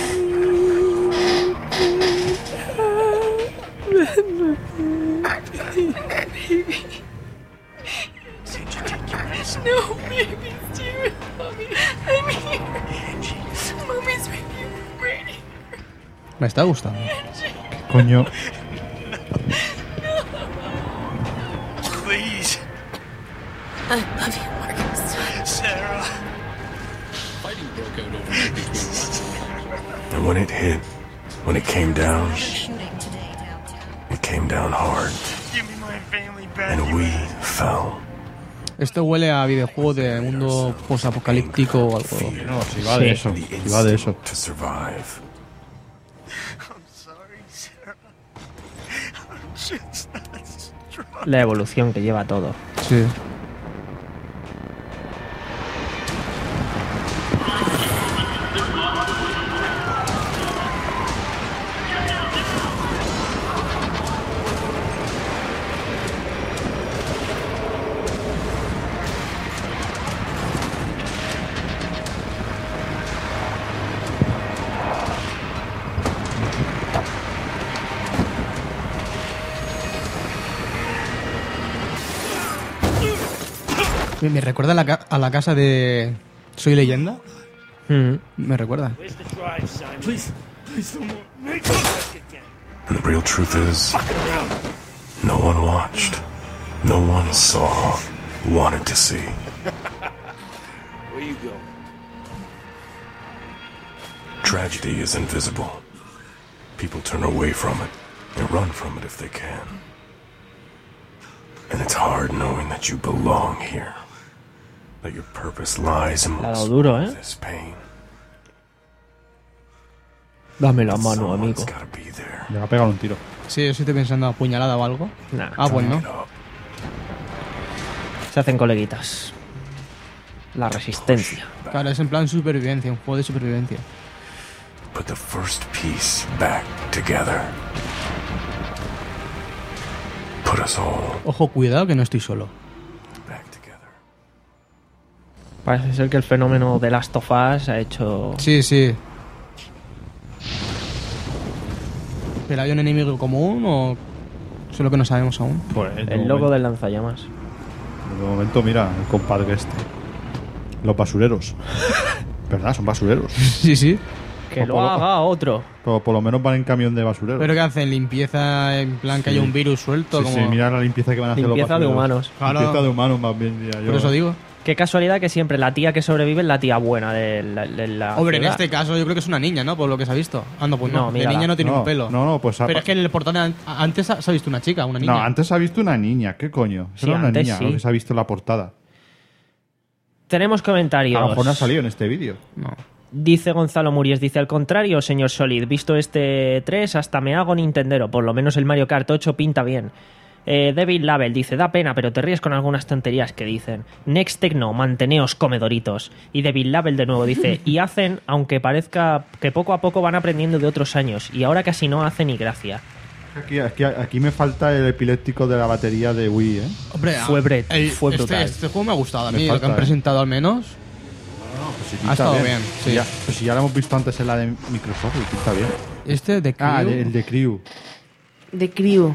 No, baby, Steven. Mommy, I'm here. Mommy's with you. Ready. Me está gustando. Coño. Please. I love you, Marcus. Sarah. Fighting broke out overnight between Watson. And when it hit, when it came down, it came down hard. Give me my family back. And we fell. Esto huele a videojuego de mundo posapocalíptico o algo. No, si va de eso. Si va de eso. To survive. I'm sorry, Sarah. I'm just not strong. La evolución que lleva todo. Sí. Me, me recuerda a la, ca- a la casa de Soy Leyenda. Me recuerda. Please, please don't make me back again. And the real truth is, no one watched. No one saw, wanted to see. Where you go? Tragedy is invisible. People turn away from it and run from it if they can. And it's hard knowing that you belong here. That your purpose lies Le ha dado amongst duro, ¿eh? this pain. Dame la mano, amigo. Le va a pegar un tiro. Sí, yo sí estoy pensando a puñalada o algo. Nah. Ah, pues no. Se hacen coleguitas. La resistencia. Claro, es en plan supervivencia, un juego de supervivencia. Put the first piece back together. Put us all Ojo, cuidado que no estoy solo. Parece ser que el fenómeno de Last of Us ha hecho... Sí, sí. ¿Pero hay un enemigo común o solo que no sabemos aún? Pues, de El logo momento- del lanzallamas. De momento, mira, el compadre este. Los basureros. ¿Verdad? Son basureros. Sí, sí. Que lo haga otro. Pero por lo menos van en camión de basureros. ¿Pero qué hacen? ¿Limpieza en plan que Sí. haya un virus suelto? Sí, como... sí, mira la limpieza que van a hacer Limpieza los de basureros. humanos. Claro. Limpieza de humanos, más bien, diría yo. Por eso digo. Qué casualidad que siempre la tía que sobrevive es la tía buena de la, de la Hombre, en ciudad. este caso yo creo que es una niña, ¿no? Por lo que se ha visto. Anda, pues no. No, de mírala. niña no tiene No, un pelo. no, no, pues ha- Pero es que en el portal an- antes se ha visto una chica, una niña. No, antes ha visto una niña. ¿Qué coño? Eso Sí, era una antes niña, sí. lo que se ha visto en la portada. Tenemos comentarios. A lo mejor no ha salido en este vídeo. No. Dice Gonzalo Muries, dice al contrario, señor Solid, visto este tres hasta me hago Nintendero, por lo menos el Mario Kart ocho pinta bien. Eh, David Label dice, da pena, pero te ríes con algunas tonterías que dicen. Next Techno, manteneos comedoritos. Y David Label de nuevo dice, y hacen, aunque parezca que poco a poco van aprendiendo de otros años, y ahora casi no hace ni gracia. Aquí, aquí, aquí me falta el epiléptico de la batería de Wii, ¿eh? Hombre, fue, bre- el, fue este, brutal. Este juego me ha gustado a Me mí, falta, lo que han ¿eh? presentado al menos. No, pues sí, Ha pinta estado bien, sí. Ya, pues si ya lo hemos visto antes en la de Microsoft y pinta bien. Este de Crew. Ah, de- el de Crew. De Crew.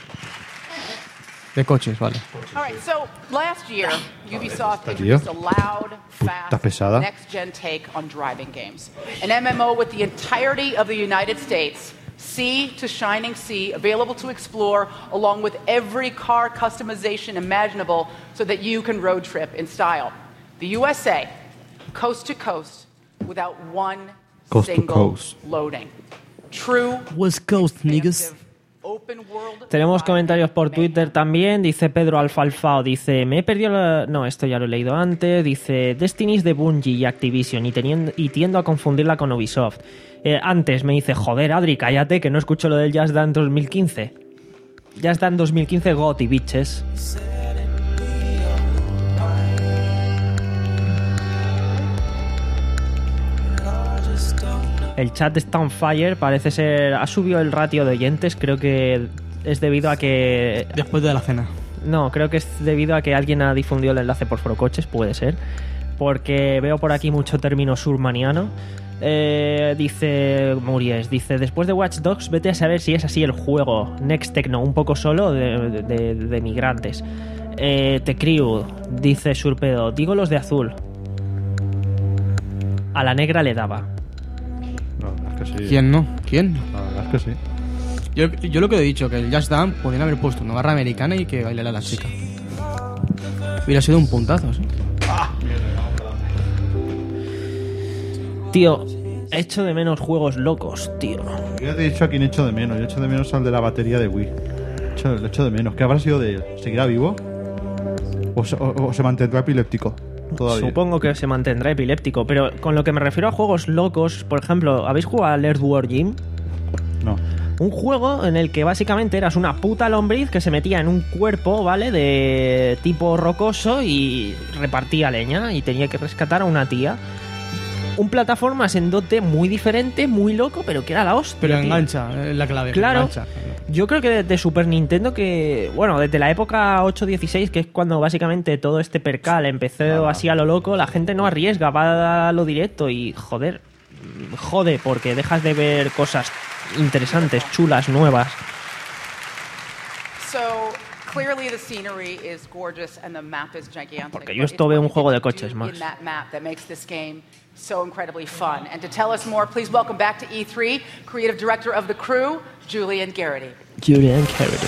De coches, vale. All right, so last year, Ubisoft Tío. introduced a loud, Está fast, pesada. next-gen take on driving games. An M M O with the entirety of the United States, sea to shining sea, available to explore, along with every car customization imaginable so that you can road trip in style. The U S A, coast to coast, without one Coast to single coast. loading. True West Coast, niggas. Tenemos comentarios por Twitter también. Dice Pedro Alfalfao, dice, me he perdido la... No, esto ya lo he leído antes. Dice, Destiny es de Bungie y Activision y, teniendo, y tiendo a confundirla con Ubisoft. Eh, antes me dice, joder, Adri, cállate, que no escucho lo del Just Dance dos mil quince. Just Dance dos mil quince G O T Y, bitches. El chat está on fire, parece ser... Ha subido el ratio de oyentes, creo que es debido a que... Después de la cena. No, creo que es debido a que alguien ha difundido el enlace por Forocoches, puede ser. Porque veo por aquí mucho término surmaniano. Eh, dice Muries, dice, después de Watch Dogs, vete a saber si es así el juego. Next Techno, un poco solo de, de, de migrantes. Eh, The Crew, dice Surpedo, digo los de azul. A la negra le daba. La verdad es que sí. ¿Quién no? ¿Quién? La verdad es que sí. Yo, yo lo que he dicho, que el Just Dance podrían haber puesto una barra americana y que bailara la chica. Hubiera sido un puntazo, ¿sí? Tío, echo de menos juegos locos, tío. Yo ya te he dicho a quién echo de menos. Yo echo de menos al de la batería de Wii. Echo, lo echo de menos. ¿Qué habrá sido de él? ¿Seguirá vivo? ¿O se, o, o se mantendrá epiléptico? Todavía. Supongo que se mantendrá epiléptico, pero con lo que me refiero a juegos locos, por ejemplo, ¿habéis jugado al Earthworm Jim? No. Un juego en el que básicamente eras una puta lombriz que se metía en un cuerpo, ¿vale? De tipo rocoso y repartía leña y tenía que rescatar a una tía. Un plataformas en dos D muy diferente, muy loco, pero que era la hostia. Pero tío. engancha, es la clave. Claro. Engancha. Yo creo que desde Super Nintendo, que bueno, desde la época ocho dieciséis, que es cuando básicamente todo este percal empezó así a lo loco, la gente no arriesga, va a lo directo y joder, jode, porque dejas de ver cosas interesantes, chulas, nuevas. So clearly the scenery is gorgeous and the map is gigantic. Porque yo esto veo un juego de coches más. In that map that makes this game so incredibly fun. And to tell us more, please welcome back to E three, creative director of The Crew, Julian Garrity. Julian Garrity.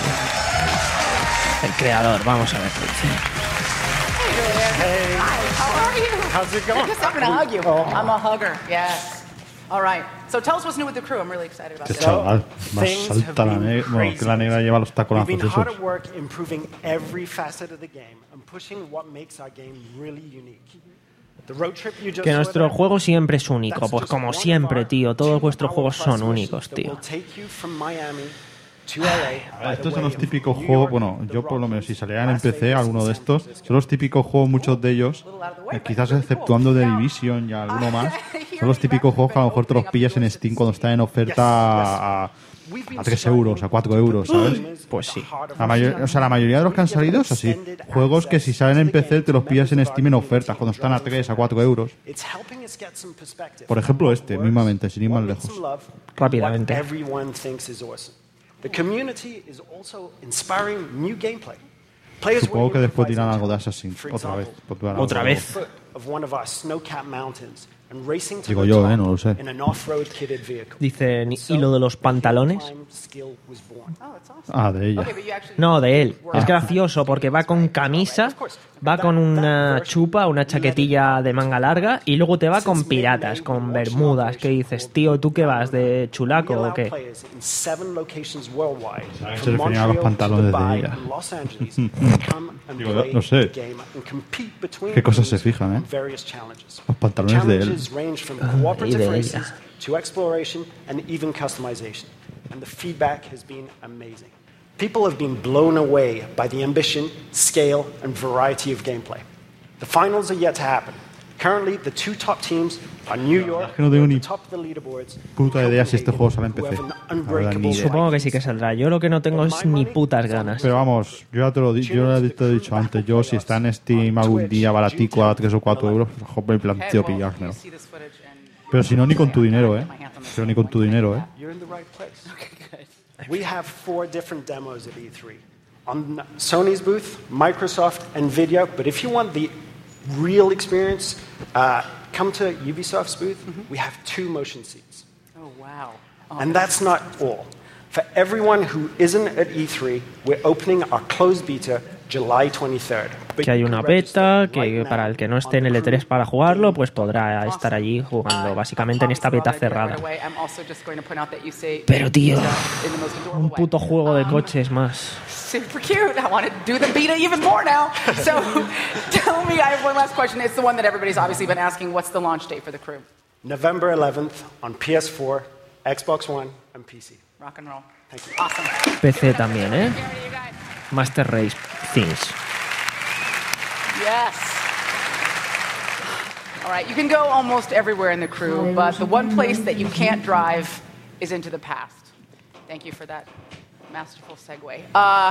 El creador, vamos a ver. Hey, Julian. Hey. Hi, how are you? How's it going? I guess I'm going to hug you. I'm a hugger, yes. All right. So tell us what's new with The Crew. I'm really excited about Este this. chaval, más salta la negra. Bueno, que la negra lleva los We've taconazos been esos. hard at work improving every facet of the game and pushing what makes our game really unique. The road trip you just Que nuestro saw juego siempre es único, that's pues just como one of siempre, our tío. Todos vuestros two juegos hour son plus únicos, missions that tío. will take you from Miami to L A by the Estos son way los of típicos New juegos, York, bueno, the yo por lo menos si salieran en Las P C Vegas, alguno de San estos, Francisco. son los típicos juegos, muchos de ellos, eh, quizás exceptuando The Division y alguno más, son los típicos juegos que a lo mejor te los pillas en Steam cuando están en oferta a, a tres euros, a cuatro euros, ¿sabes? Pues sí. La mayor- o sea, la mayoría de los que han salido es así. Juegos que si salen en P C te los pillas en Steam en ofertas, cuando están a tres, a cuatro euros. It's helping us get some perspective. Por ejemplo este, mismamente, sin ir más What lejos. some love, Rápidamente. what everyone thinks is awesome. The community is also inspiring new gameplay. Players Supongo will que después improvise dirán on algo de top, Assassin, for otra vez. example, Pues dirán Otra algo. vez. foot of one of our snow-capped mountains and racing to Digo the yo, top eh, no lo sé. in an off-road kitted vehicle. Dicen, ¿y lo de los pantalones? Climb skill was born. Ah, de ella. No, de él. Es gracioso porque va con camisa, va con una chupa, una chaquetilla de manga larga y luego te va con piratas, con bermudas. Que dices, tío, ¿tú qué vas? ¿De chulaco o qué? Players in seven locations worldwide, Se referían a los from pantalones de Montreal to ella. Dubai and Los Angeles, come and Digo, play no sé. the game and compete between Qué cosas se crews fijan, ¿eh? on various challenges. Los pantalones de él. Challenges range from Ah, y cooperative de ella. races to exploration and even customization. And the feedback has been amazing. People have been blown away by the ambition, scale, and variety of gameplay. The finals are yet to happen. Currently, the two top teams are New York, que no tengo at ni the top of the leaderboards. puta idea si este juego sale en P C. La verdad, ni idea. Supongo que sí que saldrá. Yo lo que no tengo es ni putas ganas. Pero vamos, yo ya te lo, di- yo ya te lo he dicho antes. Yo, si está en Steam algún día baratico a tres o cuatro euros, pues ojo, me planteo pillármelo. Pero si no, ni con tu dinero, ¿eh? Pero ni con tu dinero, ¿eh? You're in the right place. We have four different demos at E three. On Sony's booth, Microsoft, Nvidia, but if you want the real experience, uh, come to Ubisoft's booth. We have two motion seats. Oh, wow. And that's not all. For everyone who isn't at E three, we're opening our closed beta July twenty-third. Que hay una beta, que para el que no esté en el E tres para jugarlo, pues podrá estar allí jugando básicamente en esta beta cerrada. Pero tío, un puto juego de coches más. Super cute. I want to do the beta even more now. So tell me, I have one last question. It's the one that everybody's obviously been asking. What's the launch date for the crew? November eleventh on P S four, Xbox One, and P C. Rock and roll. Thank you. Awesome. P C también, ¿eh? Master Race Things. Yes. All right, you can go almost everywhere in the crew, but the one place that you can't drive is into the past. Thank you for that masterful segue. Uh,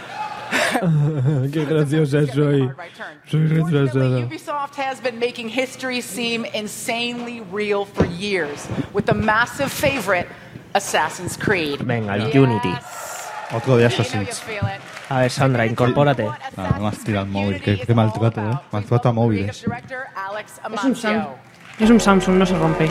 Qué graciosa soy. Soy retrasada. Ubisoft has been making history seem insanely real for years with the massive favorite Assassin's Creed. Venga, el Unity. Otro de Assassin's. A ver, Sandra, incorpórate. Nada, no has tirado el móvil. Qué, qué maltrato, ¿eh? Maltrato a móviles. Es un Samsung. Es un Samsung, no se rompe.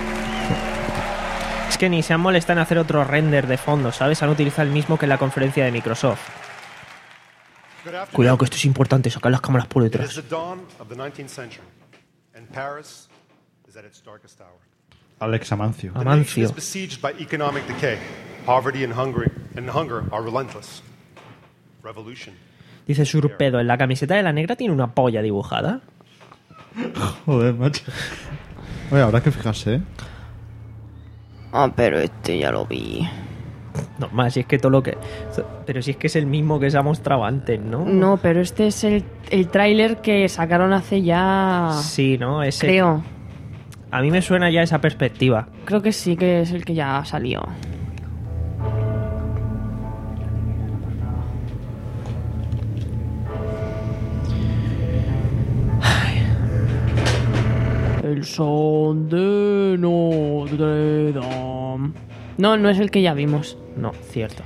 Es que ni se han molestado en hacer otro render de fondo, ¿sabes? Han utilizado el mismo que en la conferencia de Microsoft. Cuidado, que esto es importante, sacar las cámaras por It is detrás. the dawn of the nineteenth century, and Paris is at its darkest hour. Alex Amancio. The nation is besieged by economic decay. Poverty and hunger and hunger are relentless. Revolution. Dice Surpedo, en la camiseta de la negra tiene una polla dibujada. Joder, macho. Oye, habrá que fijarse, ¿eh? Ah, pero este ya lo vi. Normal, si es que todo lo que... Pero si es que es el mismo que se ha mostrado antes, ¿no? No, pero este es el, el tráiler que sacaron hace ya... Sí, ¿no? Ese... Creo. A mí me suena ya esa perspectiva. Creo que sí que es el que ya salió. El son de Notre Dame. No, no es el que ya vimos. No, cierto.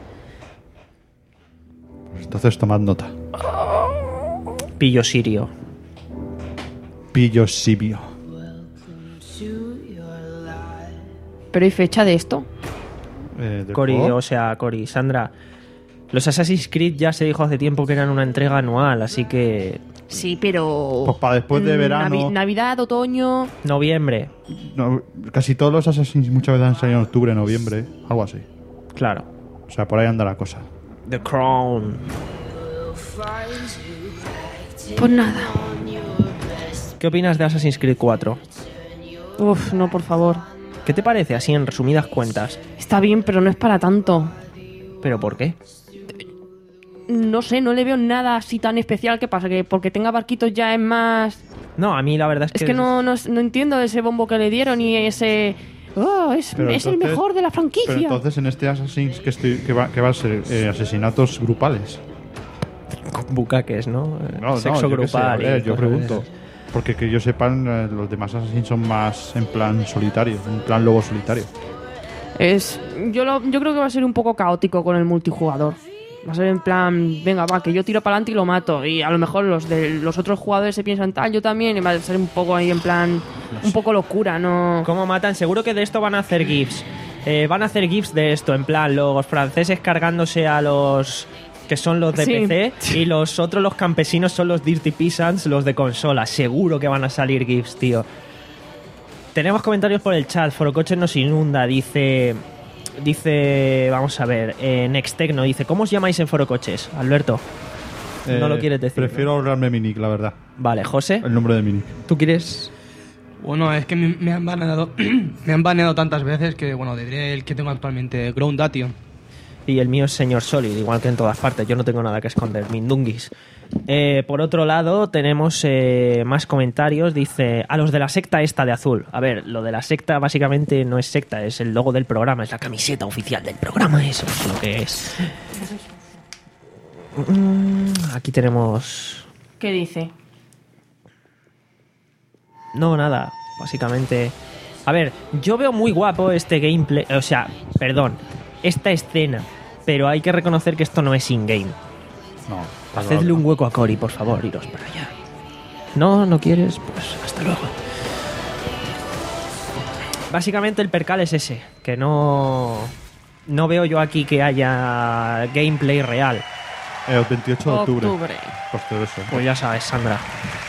Entonces tomad nota. Pillo Sirio. Pillo Sibio. ¿Pero hay fecha de esto? Eh, ¿del Cori, juego? o sea, Cori, Sandra, los Assassin's Creed ya se dijo hace tiempo que eran una entrega anual, así que... Sí, pero... Pues para después de Mm, verano... Navi- Navidad, otoño... Noviembre. No, casi todos los Assassins muchas veces han salido en octubre, noviembre, algo así. Claro. O sea, por ahí anda la cosa. The Crown. Pues nada. ¿Qué opinas de Assassin's Creed cuatro? Uf, no, por favor. ¿Qué te parece así en resumidas cuentas? Está bien, pero no es para tanto. ¿Pero por qué? No sé, no le veo nada así tan especial. ¿Qué pasa? ¿Que porque tenga barquitos ya es más...? No, a mí la verdad es que... Es que no, no, no entiendo ese bombo que le dieron y ese... Oh, es, Pero es el entonces- mejor de la franquicia. Pero entonces en este Assassin's que, estoy, que, va, que va a ser eh, asesinatos grupales. Bucaques, ¿no? No, Sexo no, yo qué sé, grupal. a ver, y yo cosas de pregunto. esas. Porque que yo sepan, eh, los demás Assassins son más en plan solitario, en plan lobo solitario. Es, yo, lo, yo creo que va a ser un poco caótico con el multijugador. Va a ser en plan, venga, va, que yo tiro para adelante y lo mato. Y a lo mejor los de los otros jugadores se piensan tal, yo también. Y va a ser un poco ahí en plan, un poco locura, ¿no? ¿Cómo matan? Seguro que de esto van a hacer GIFs. Eh, van a hacer GIFs de esto, en plan, los franceses cargándose a los... que son los de Sí. P C, y los otros, los campesinos, son los Dirty Peasants, los de consola. Seguro que van a salir GIFs, tío. Tenemos comentarios por el chat. Forocoches nos inunda. Dice... Dice... Vamos a ver. Eh, Nextecno dice... ¿Cómo os llamáis en Forocoches, Alberto? No Eh, lo quieres decir. Prefiero ahorrarme mi nick, la verdad. Vale, José. El nombre de mi nick. ¿Tú quieres...? Bueno, es que me, me han baneado me han baneado tantas veces que, bueno, diré el que tengo actualmente, Groundation. Y el mío es señor Solid, igual que en todas partes. Yo no tengo nada que esconder, mindunguis. Eh, por otro lado, tenemos eh, más comentarios. Dice, a los de la secta esta de azul. A ver, lo de la secta básicamente no es secta, es el logo del programa, es la camiseta oficial del programa, eso es lo que es. Mm, aquí tenemos... ¿Qué dice? No, nada, básicamente... A ver, yo veo muy guapo este gameplay, o sea, perdón, esta escena, pero hay que reconocer que esto no es in-game. No. Hacedle un hueco a Cory, por favor, iros para allá. No, no quieres, pues hasta luego. Básicamente el percal es ese, que no... No veo yo aquí que haya gameplay real. El veintiocho de octubre. Octubre. Posterior eso. Pues ya sabes, Sandra.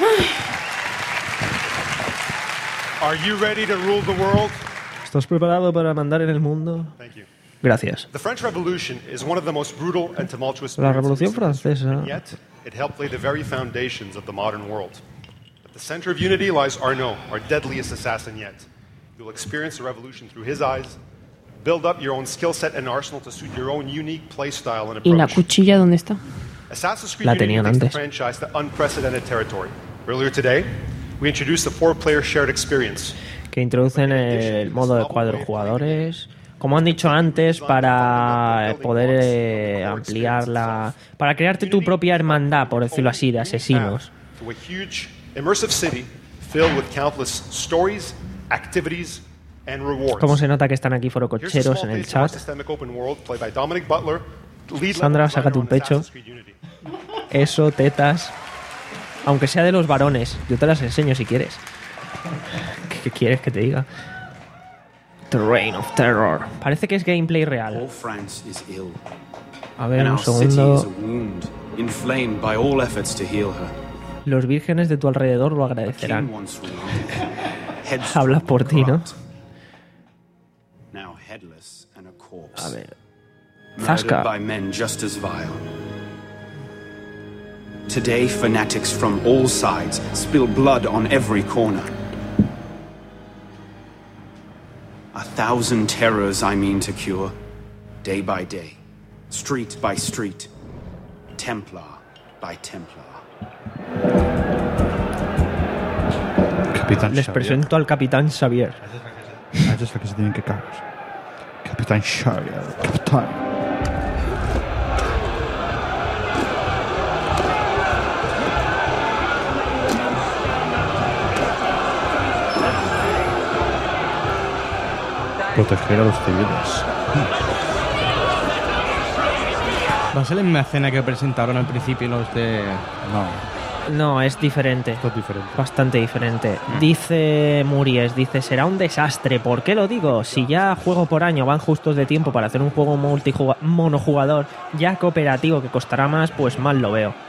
Are you ready to rule the world? ¿Estás preparado para mandar en el mundo? Thank you. Gracias. The French Revolution is one of the most brutal and tumultuous La periods Revolución of history, Francesa. and yet it helped lay the very foundations of the modern world. At the center of unity lies Arnaud, our deadliest assassin yet. You'll experience the revolution through his eyes, build up your own skill set and arsenal to suit your own unique play style and ¿Y la approach. cuchilla dónde está? Assassin's Creed La Unity tenían takes the antes. franchise to unprecedented territory. Earlier today, we introduced the four-player shared experience. Que introducen el modo de cuatro jugadores. Como han dicho antes, para poder eh, ampliar la... Para crearte tu propia hermandad, por decirlo así, de asesinos. To a huge, immersive city filled with countless stories, activities, and rewards. Como se nota que están aquí Here's a forococheros small en el taste of our chat. systemic open world played by Dominic Butler, lead Sandra, level sácate un designer on pecho. Assassin's Creed Unity. Eso, tetas. Aunque sea de los varones. Yo te las enseño si quieres. ¿Qué, qué quieres que te diga? The Reign of Terror. Parece que es gameplay real. All France is ill. A ver, And un our city is a segundo. wound, inflamed by all efforts to heal her. Los vírgenes de tu alrededor lo King agradecerán. once ruled. Heads Hablas por ti, ¿no? now headless and a corpse. A ver. Murdered Zasca. by men just as vile. Today, fanatics from all sides spill blood on every corner. A thousand terrors I mean to cure, day by day, street by street, Templar by Templar. Capitán Les Xavier. presento al Capitán Xavier. A ellos es la que se tienen que cagar. Capitán Xavier. Capitán. Proteger a los civiles. Va a ser la misma escena que presentaron al principio los de... No. No, es diferente. Esto es diferente. Bastante diferente. Dice Muries, dice, será un desastre. ¿Por qué lo digo? Si ya juego por año van justos de tiempo para hacer un juego multijugador, monojugador, ya cooperativo que costará más, pues mal lo veo.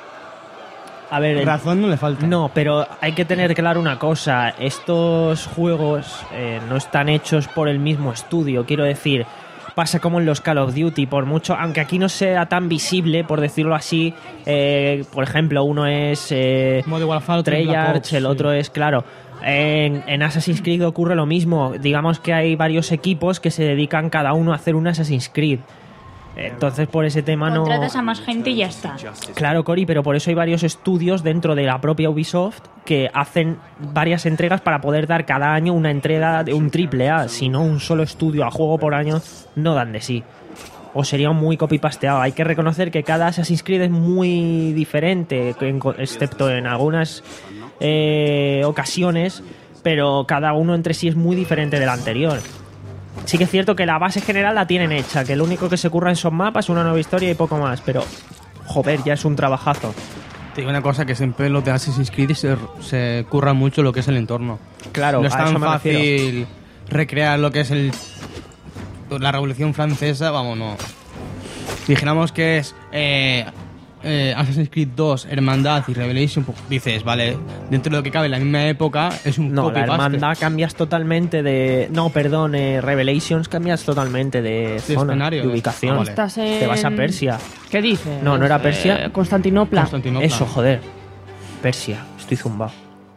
A ver, el- Razón no le falta. No, pero hay que tener claro una cosa. Estos juegos eh, no están hechos por el mismo estudio. Quiero decir, pasa como en los Call of Duty, por mucho, aunque aquí no sea tan visible, por decirlo así. eh, por ejemplo, uno es eh, Modern Warfare, otro es Black Treyarch, Ops, el sí. otro es, claro. En, en Assassin's Creed ocurre lo mismo. Digamos que hay varios equipos que se dedican cada uno a hacer un Assassin's Creed. Entonces, por ese tema no... Contratas a más gente y ya está. Claro, Cory, pero por eso hay varios estudios dentro de la propia Ubisoft que hacen varias entregas para poder dar cada año una entrega de un triple A. Si no, un solo estudio a juego por año no dan de sí. O sería muy copy-pasteado. Hay que reconocer que cada Assassin's Creed es muy diferente, en- excepto en algunas eh, ocasiones, pero cada uno entre sí es muy diferente del anterior. Sí que es cierto que la base general la tienen hecha, que lo único que se curran son mapas, una nueva historia y poco más, pero joder, ya es un trabajazo. Te digo una cosa, que siempre los de Assassin's Creed se, se curra mucho lo que es el entorno. Claro, no es a tan eso me fácil refiero. recrear lo que es el la Revolución Francesa, vamos, no. Dijéramos que es eh, eh, Assassin's Creed dos, Hermandad y Revelation, pues dices, vale, dentro de lo que cabe en la misma época es un No, la copy-paste. hermandad cambias totalmente de... No, perdón, eh, Revelations cambias totalmente de, zona, escenario, de ¿eh? ubicación. Ah, vale. Estás en... Te vas a Persia. ¿Qué dices? No, no era Persia. Eh, Constantinopla. Constantinopla. Eso, joder. Persia, estoy zumbado.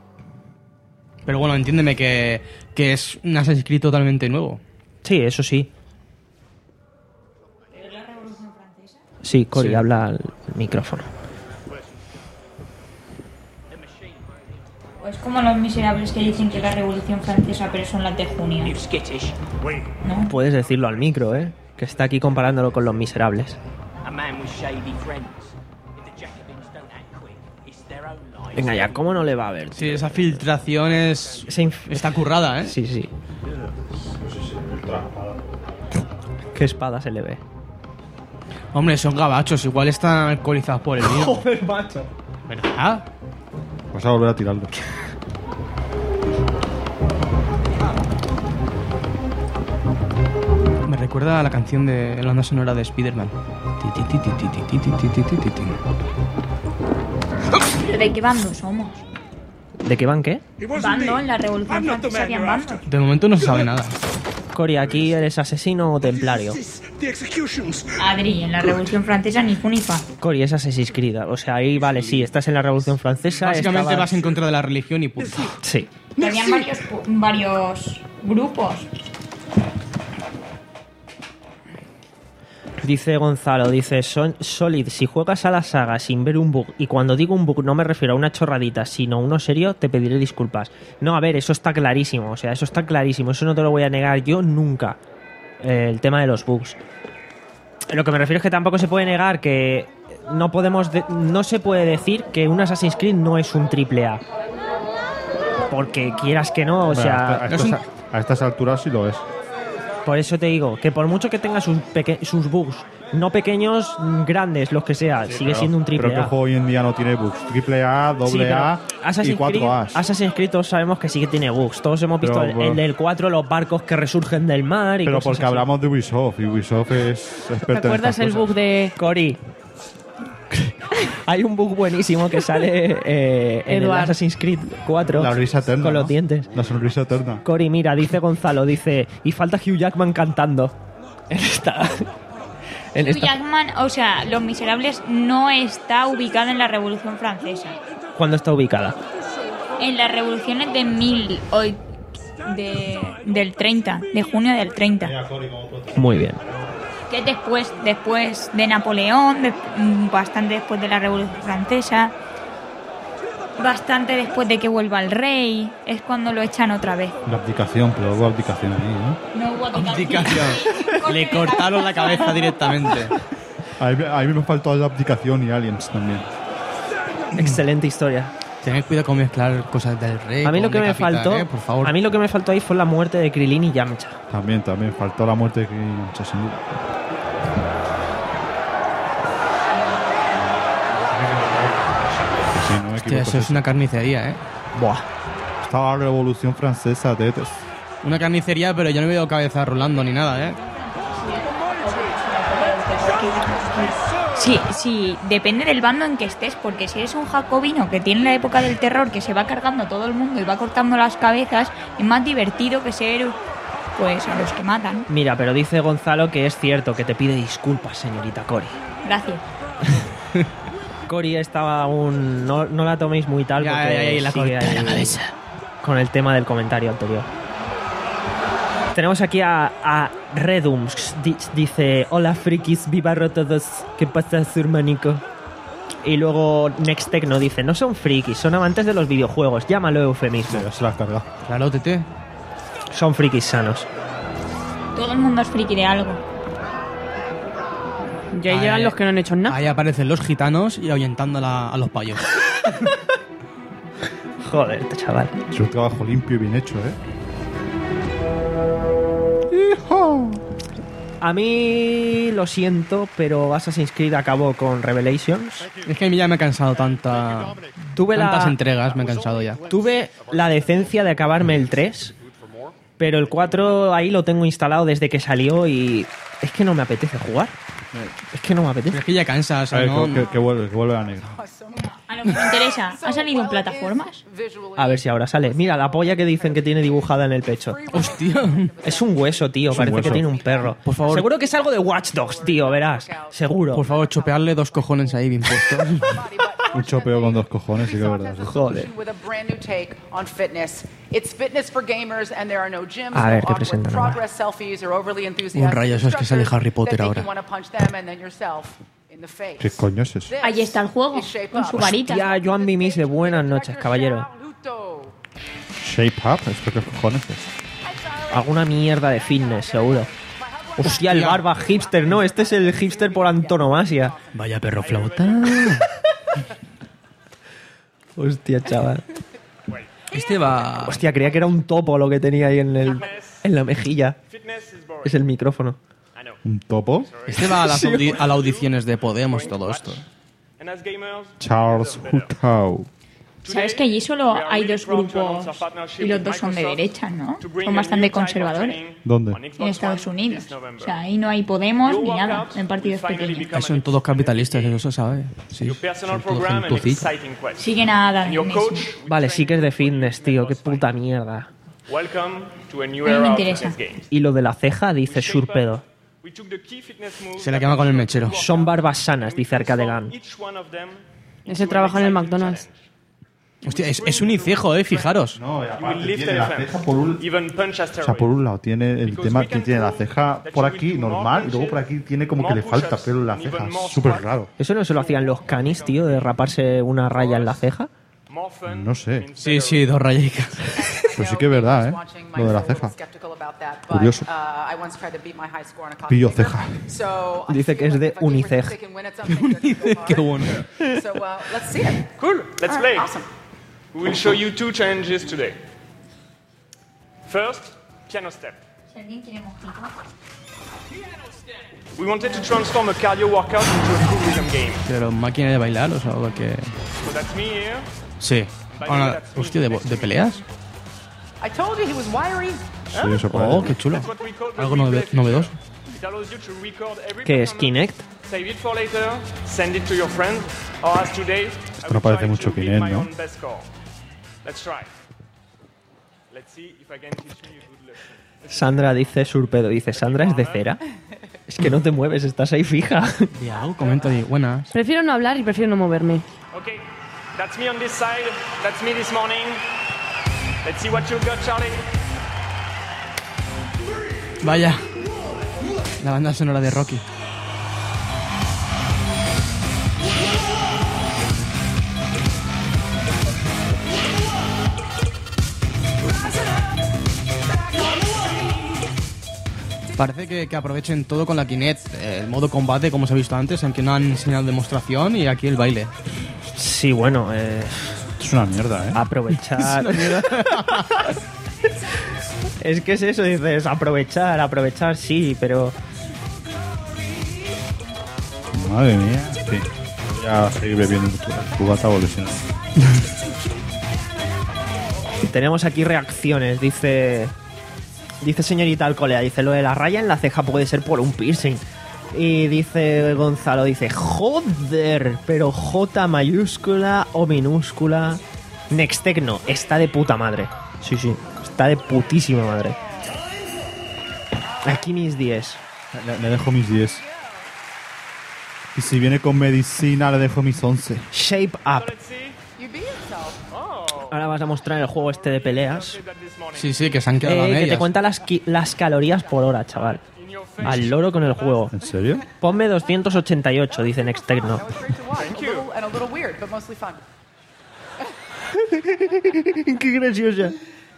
Pero bueno, entiéndeme que, que es un Assassin's Creed totalmente nuevo. Sí, eso sí. Sí, Cory, Sí. habla al micrófono. Es como los miserables que dicen que la Revolución Francesa, pero son las de junio. ¿No? Puedes decirlo al micro, ¿eh? Que está aquí comparándolo con Los Miserables. Venga ya, ¿cómo no le va a ver? Sí, esa filtración es... está currada, ¿eh? Sí, sí. Qué espada se le ve. Hombre, son gabachos, igual están alcoholizados por el vino. Joder, macho. ¿Verdad? Vas a volver a tirarlo. Me recuerda a la canción de la banda sonora de Spider-Man. ¿Pero de qué bando somos? ¿De qué van qué? Bando, en la Revolución Francesa habían bandos. De momento no se sabe nada. Cory, ¿aquí eres asesino o templario? Adri, en la Revolución Francesa ni fu ni fa. Cory, es Assassin's Creed. O sea, ahí vale, sí, estás en la Revolución Francesa. Básicamente estabas- vas en contra de la religión y punto. Sí. Que habían varios, varios grupos. Dice Gonzalo, dice Son- Solid, si juegas a la saga sin ver un bug, y cuando digo un bug no me refiero a una chorradita, sino a uno serio, te pediré disculpas. No, a ver, eso está clarísimo, o sea, eso está clarísimo, eso no te lo voy a negar yo nunca, eh, el tema de los bugs. Lo que me refiero es que tampoco se puede negar que no podemos, de- no se puede decir que un Assassin's Creed no es un triple A. Porque quieras que no, o Bueno, sea... a, estas, a estas alturas sí lo es. Por eso te digo, que por mucho que tenga sus, peque- sus bugs, no pequeños, grandes, los que sea, sigue Pero- siendo un triple Pero que A. el juego hoy en día no tiene bugs. Triple A, Sí, doble pero A y Assassin's cuatro Creed, A's. Assassin's Creed todos sabemos que sí que tiene bugs. Todos hemos visto Pero, el, bueno. el del cuatro, los barcos que resurgen del mar y Pero cosas porque así. hablamos de Ubisoft y Ubisoft es experta ¿Te en acuerdas estas el cosas. bug de Cory. Hay un bug buenísimo que sale eh, en el Edward. Assassin's Creed cuatro La risa eterna, con ¿no? los dientes. La sonrisa eterna. Cory, mira, dice Gonzalo, dice, y falta Hugh Jackman cantando. En esta... en Hugh esta- Jackman, o sea, Los Miserables no está ubicado en la Revolución Francesa. ¿Cuándo está ubicada? En las revoluciones de mil... hoy- de, del treinta, de junio del treinta. Muy bien. Que es después, después de Napoleón, de- mm, bastante después de la Revolución Francesa, bastante después de que vuelva el rey, es cuando lo echan otra vez. La abdicación, pero hubo abdicación ahí, ¿no? No hubo Abdicación. Le cortaron la cabeza directamente. A mí, a mí me faltó la abdicación y Aliens también. Excelente historia. Tened cuidado con mezclar cosas del rey. A mí lo con que me decapitar, faltó, eh, por favor. a mí lo que me faltó ahí fue la muerte de Krilin y Yamcha. También, también. Faltó la muerte de Krilin, sin duda. Sí, no me Hostia, equivoco, eso es sí. una carnicería, ¿eh? Buah. Estaba la Revolución Francesa, tetes. Una carnicería, pero yo no veo cabeza rolando ni nada, ¿eh? Sí, sí, depende del bando en que estés, porque si eres un jacobino que tiene la época del terror, que se va cargando a todo el mundo y va cortando las cabezas, es más divertido que ser, pues, a los que matan. Mira, pero dice Gonzalo que es cierto, que te pide disculpas, señorita Cory. Gracias. Cory estaba aún... No, no la toméis muy tal Ya, porque ya, ya, la sigue corté la ahí cabeza. con el tema del comentario anterior. Tenemos aquí a, a Redums. Di- Dice, hola frikis, viva todos. ¿Qué pasa, su hermanico? Y luego Next Techno dice, no son frikis, son amantes de los videojuegos. Llámalo eufemismo. Ya se la has cargado. Claro, tete. Son frikis sanos. Todo el mundo es friki de algo. Y ahí Ahí- llegan los que no han hecho nada. Ahí aparecen los gitanos y ahuyentando a, la- a los payos. Joder, este chaval. Es un trabajo limpio y bien hecho, ¿eh? A mí lo siento, pero Assassin's Creed acabó con Revelations. Es que a mí ya me ha cansado tanta, Tuve la- tantas entregas, me he cansado ya. Tuve la decencia de acabarme el tres, pero el cuatro ahí lo tengo instalado desde que salió y es que no me apetece jugar. Es que no me apetece. Es que ya cansa, o sea, A ver, no- que, que- que vuelve, que vuelve la negra. A lo que me interesa, ¿ha salido en plataformas? A ver si ahora sale. Mira, la polla que dicen que tiene dibujada en el pecho. Hostia. Es un hueso, tío. un Parece hueso. que tiene un perro. Por favor. Seguro que es algo de Watch Dogs, tío, verás. Seguro. Por favor, chopearle dos cojones ahí bien puestos. Un chopeo con dos cojones, sí que es verdad. sí. Joder. With a brand new take on fitness. It's fitness for gamers and there are no gyms, A ver, no ¿qué awkward presentan ahora? progress selfies or overly enthusiastic Un rayo, eso es que sale instructors Harry Potter that make ahora. you wanna punch them and then yourself in ¿Qué coño es eso? Ahí está el juego, con su varita. Hostia, Joan Mimise, buenas noches, caballero. Shape Up, ¿esto qué cojones es? Alguna mierda de fitness, seguro. Hostia, el barba hipster, ¿no? Este es el hipster por antonomasia. Vaya perro flauta. Hostia, chaval. Este va... Hostia, creía que era un topo lo que tenía ahí en, el, en la mejilla. Es el micrófono. ¿Un topo? Este va a las, audi a las audiciones de Podemos y todo esto. Charles Hutau. ¿Sabes que allí solo hay dos grupos y los dos son de derecha, ¿no? Son bastante conservadores. ¿Dónde? En Estados Unidos. O sea, ahí no hay Podemos ni nada en partidos pequeños. Son todos capitalistas, eso se sabe. Sí, son todos gentucitos. Siguen a Adam en eso. Vale, sí que es de fitness, tío. Qué puta mierda. A mí me interesa. Y lo de la ceja, dice Surpedo. Se la quema con el mechero. Son barbas sanas, dice Arcadegan. Ese trabaja en el McDonald's. Hostia, es, es unicejo, eh, fijaros. No, aparte tiene la ceja por un... O sea, por un lado tiene el tema que tiene la ceja por aquí normal y luego por aquí tiene como que le falta pelo en la ceja. Súper raro. ¿Eso no se lo hacían los canis, tío, de raparse una raya en la ceja? No sé. Sí, sí, dos rayicas. Pues sí que es verdad, ¿eh? Lo de la ceja. Curioso. Pillo ceja. Dice que es de Uniceg. Uniceg, qué bueno. Cool, let's play. We will show you two challenges today. First, piano step. We wanted to transform a cardio workout into a cool rhythm game. Pero máquina de bailar, o sea, algo que... So that's me here. Sí. Bueno, hostia, ¿de, ¿de peleas? I told you he was wiry. Sí, eso puede. Oh, qué chulo. Algo nove novedoso. It allows you to record every ¿Qué es performance, Kinect? save it for later, send it to your friend, or as today, Esto no parece mucho Kinect, ¿no? best score. Let's try. Let's see if I can teach you a good lesson. Sandra dice, Surpedo dice, ¿Sandra es de cera? Es que no te mueves, estás ahí fija. Ya, comenta ahí, buenas. Prefiero no hablar y prefiero no moverme. Okay, that's me on this side. That's me this morning. Let's see what you got, Charlie. Vaya. La banda sonora de Rocky. Parece que, que aprovechen todo con la Kinect. El modo combate, como se ha visto antes, aunque no han enseñado demostración, y aquí el baile. Sí, bueno, eh... es una mierda, ¿eh? Aprovechar. Es una mierda. Es que es eso, dices, aprovechar, aprovechar, sí, pero... Madre mía. Sí. Voy a seguir bebiendo tu cubata o lesionado. Tenemos aquí reacciones, dice... Dice señorita Alcolea, dice, lo de la raya en la ceja puede ser por un piercing. Y dice Gonzalo, dice, joder, pero J mayúscula o minúscula. Nextecno, está de puta madre. Sí, sí, está de putísima madre. Aquí mis diez. Le, le dejo mis diez. Y si viene con medicina, le dejo mis once. Shape Up. Ahora vas a mostrar el juego este de peleas. Sí, sí, que se han quedado eh, a medias. Que te cuenta las, las calorías por hora, chaval. Al loro con el juego. ¿En serio? Ponme doscientos ochenta y ocho, dice Nextecno. Qué graciosa.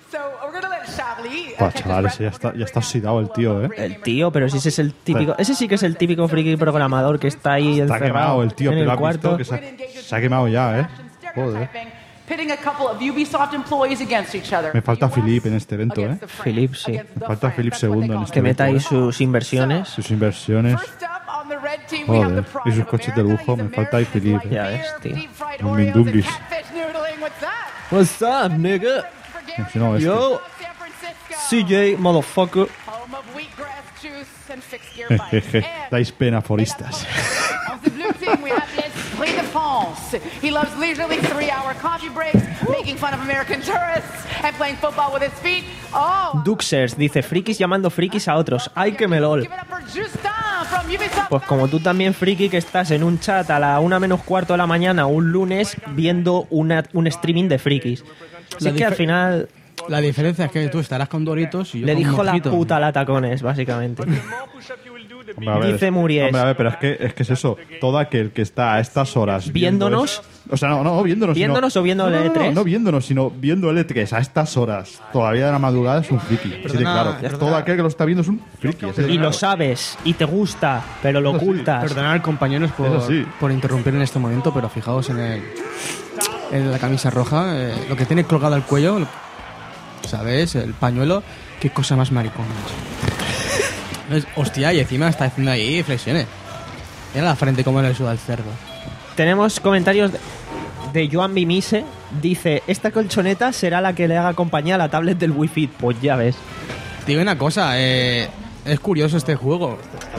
Pues chaval, ese ya está, ya está oxidado el tío, ¿eh? El tío, pero si ese es el típico... Ese sí que es el típico friki programador que está ahí está encerrado quemado el tío, en pero el cuarto. Que se, ha, se ha quemado ya, ¿eh? Joder. Pitting a couple of Ubisoft employees against each other. Me falta Philip en este evento, ¿eh? Philip, sí. Me falta Philip segundo en este Que evento. meta ahí sus inversiones. Sus inversiones. Joder. Y sus coches de lujo. Me falta ahí Philip. Ya ves, tío. Un Mindungis. What's up, nigga? No, este. Yo, C J, motherfucker. Jejeje. Dais pena, foristas. He loves leisurely three-hour coffee breaks, making fun of American tourists, and playing football with his feet. Oh, Duxers dice, frikis llamando frikis a otros. ¡Ay, que me lol! Pues como tú también, friki, que estás en un chat a la una menos cuarto de la mañana un lunes viendo una, un streaming de frikis. Así que al final... La diferencia es que tú estarás con Doritos y yo Le con dijo la Mojito. puta a la tacones, básicamente. Hombre, a ver, Dice Muriel. Hombre, a ver, pero es que, es que es eso. Todo aquel que está a estas horas viendo ¿Viéndonos? es- o sea, no, no, viéndonos. sino- ¿Viéndonos o viendo no, el no, E tres? No, no viéndonos, sino viendo el E tres a estas horas, todavía de la madrugada, es un friki. Así de Perdona, claro. perdona. Todo aquel que lo está viendo es un friki. así de Y lo claro. sabes, y te gusta, pero lo Eso sí, ocultas. Perdonad, compañeros, por, Eso sí. por interrumpir en este momento, pero fijaos en, el, en la camisa roja, eh, lo que tiene colgado al cuello, lo- ¿sabes? El pañuelo, qué cosa más maricón. Es- Hostia, y encima está haciendo ahí flexiones. Mira la frente como le suda el cerdo. Tenemos comentarios de, de Joan Bimise. Dice, esta colchoneta será la que le haga compañía a la tablet del Wii Fit. Pues ya ves. Te digo una cosa, eh, es curioso este juego.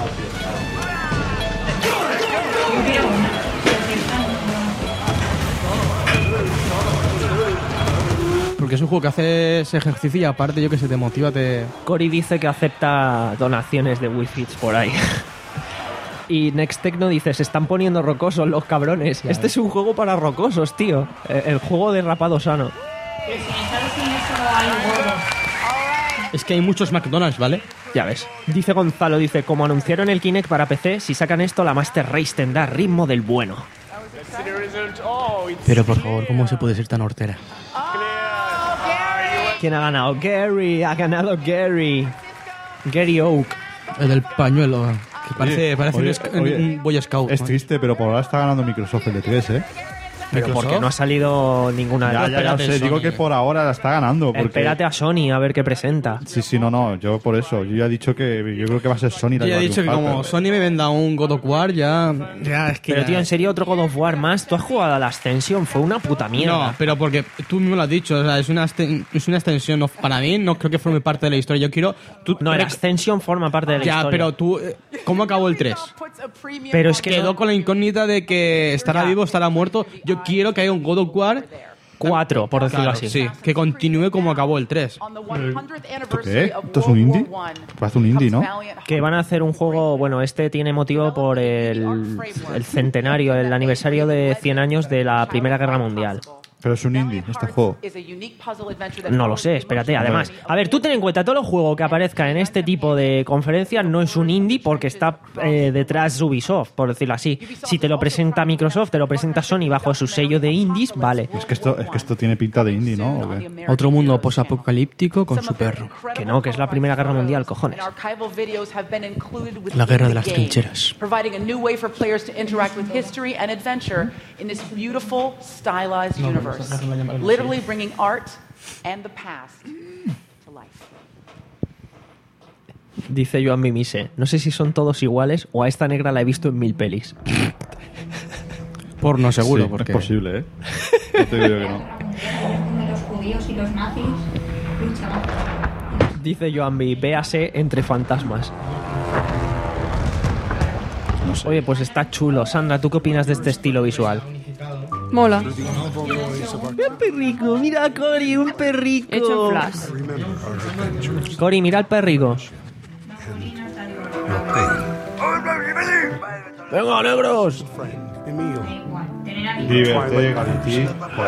Porque es un juego que haces ejercicio y aparte yo que sé, te motiva, te... Cory dice que acepta donaciones de Wii Fits por ahí. Y Nextecno dice, se están poniendo rocosos los cabrones. Este es un juego para rocosos, tío. Eh, El juego de rapado sano. Pero si en Estados Unidos solo hay gordos. Es que hay muchos McDonald's, ¿vale? Ya ves. Dice Gonzalo, dice, como anunciaron el Kinect para P C, si sacan esto, la Master Race tendrá ritmo del bueno. Pero por favor, ¿cómo se puede ser tan hortera? ¿Quién ha ganado? Gary, ha ganado Gary. Gary Oak. El del pañuelo, que parece, Oye, parece oye, un, sc- oye, un Boy Scout. Es ¿no? triste, pero por ahora está ganando Microsoft el E tres, ¿eh? Pero Microsoft. porque no ha salido ninguna de Ya, las. ya, ya espérate, sé, Sony. digo que por ahora la está ganando. Porque... Espérate a Sony a ver qué presenta. Sí, sí, no, no, yo por eso. Yo ya he dicho que yo creo que va a ser Sony la Yo ya he va a dicho que triunfar, como pero- Sony me venda un God of War, ya... ya es que Pero ya- tío, en serio, otro God of War más. Tú has jugado a la Ascension, fue una puta mierda. No, pero porque tú mismo lo has dicho, o sea, es una, esten- es una extensión, no, para mí no creo que forme parte de la historia. Yo quiero... Tú, No, el rec- Ascension forma parte de la Ya, historia. pero tú... eh, ¿Cómo acabó el tres? Pero es que Quedó no- con la incógnita de que estará vivo, estará muerto. Yo quiero que haya un God of War... Cuatro, por decirlo Claro, así. sí, que continúe como acabó el tres. ¿Esto qué? ¿Esto es un indie? Parece un indie, ¿no? Que van a hacer un juego, bueno, este tiene motivo por el, el centenario, el aniversario de cien años de la Primera Guerra Mundial. Pero es un indie, este juego. No lo sé, espérate, además. A ver, tú ten en cuenta, todo el juego que aparezca en este tipo de conferencias no es un indie porque está eh, detrás Ubisoft, por decirlo así. Si te lo presenta Microsoft, te lo presenta Sony bajo su sello de indies, vale. Es que esto, es que esto tiene pinta de indie, ¿no? ¿O qué? Otro mundo posapocalíptico con su perro. Que no, que es la Primera Guerra Mundial, cojones. La guerra de las trincheras. Providing a new way for players to interact with history and adventure in this beautiful, stylized No, no, universe. esa guerra la llaman así. Literally bringing art and the past to life. Dice Joan Mimise, no sé si son todos iguales o a esta negra la he visto en mil pelis. Porno seguro, Sí, porque... es posible, ¿eh? No te digo que no. Los judíos y los nazis luchaban. Dice Joan B, véase entre fantasmas. No sé. Oye, pues está chulo. Sandra, ¿tú qué opinas de este estilo visual? Mola. Mira un perrico, mira a Cory, un perrico. Hecho en flash. Cory, mira al perrico. ¡Venga, negros! Divierte, Galití.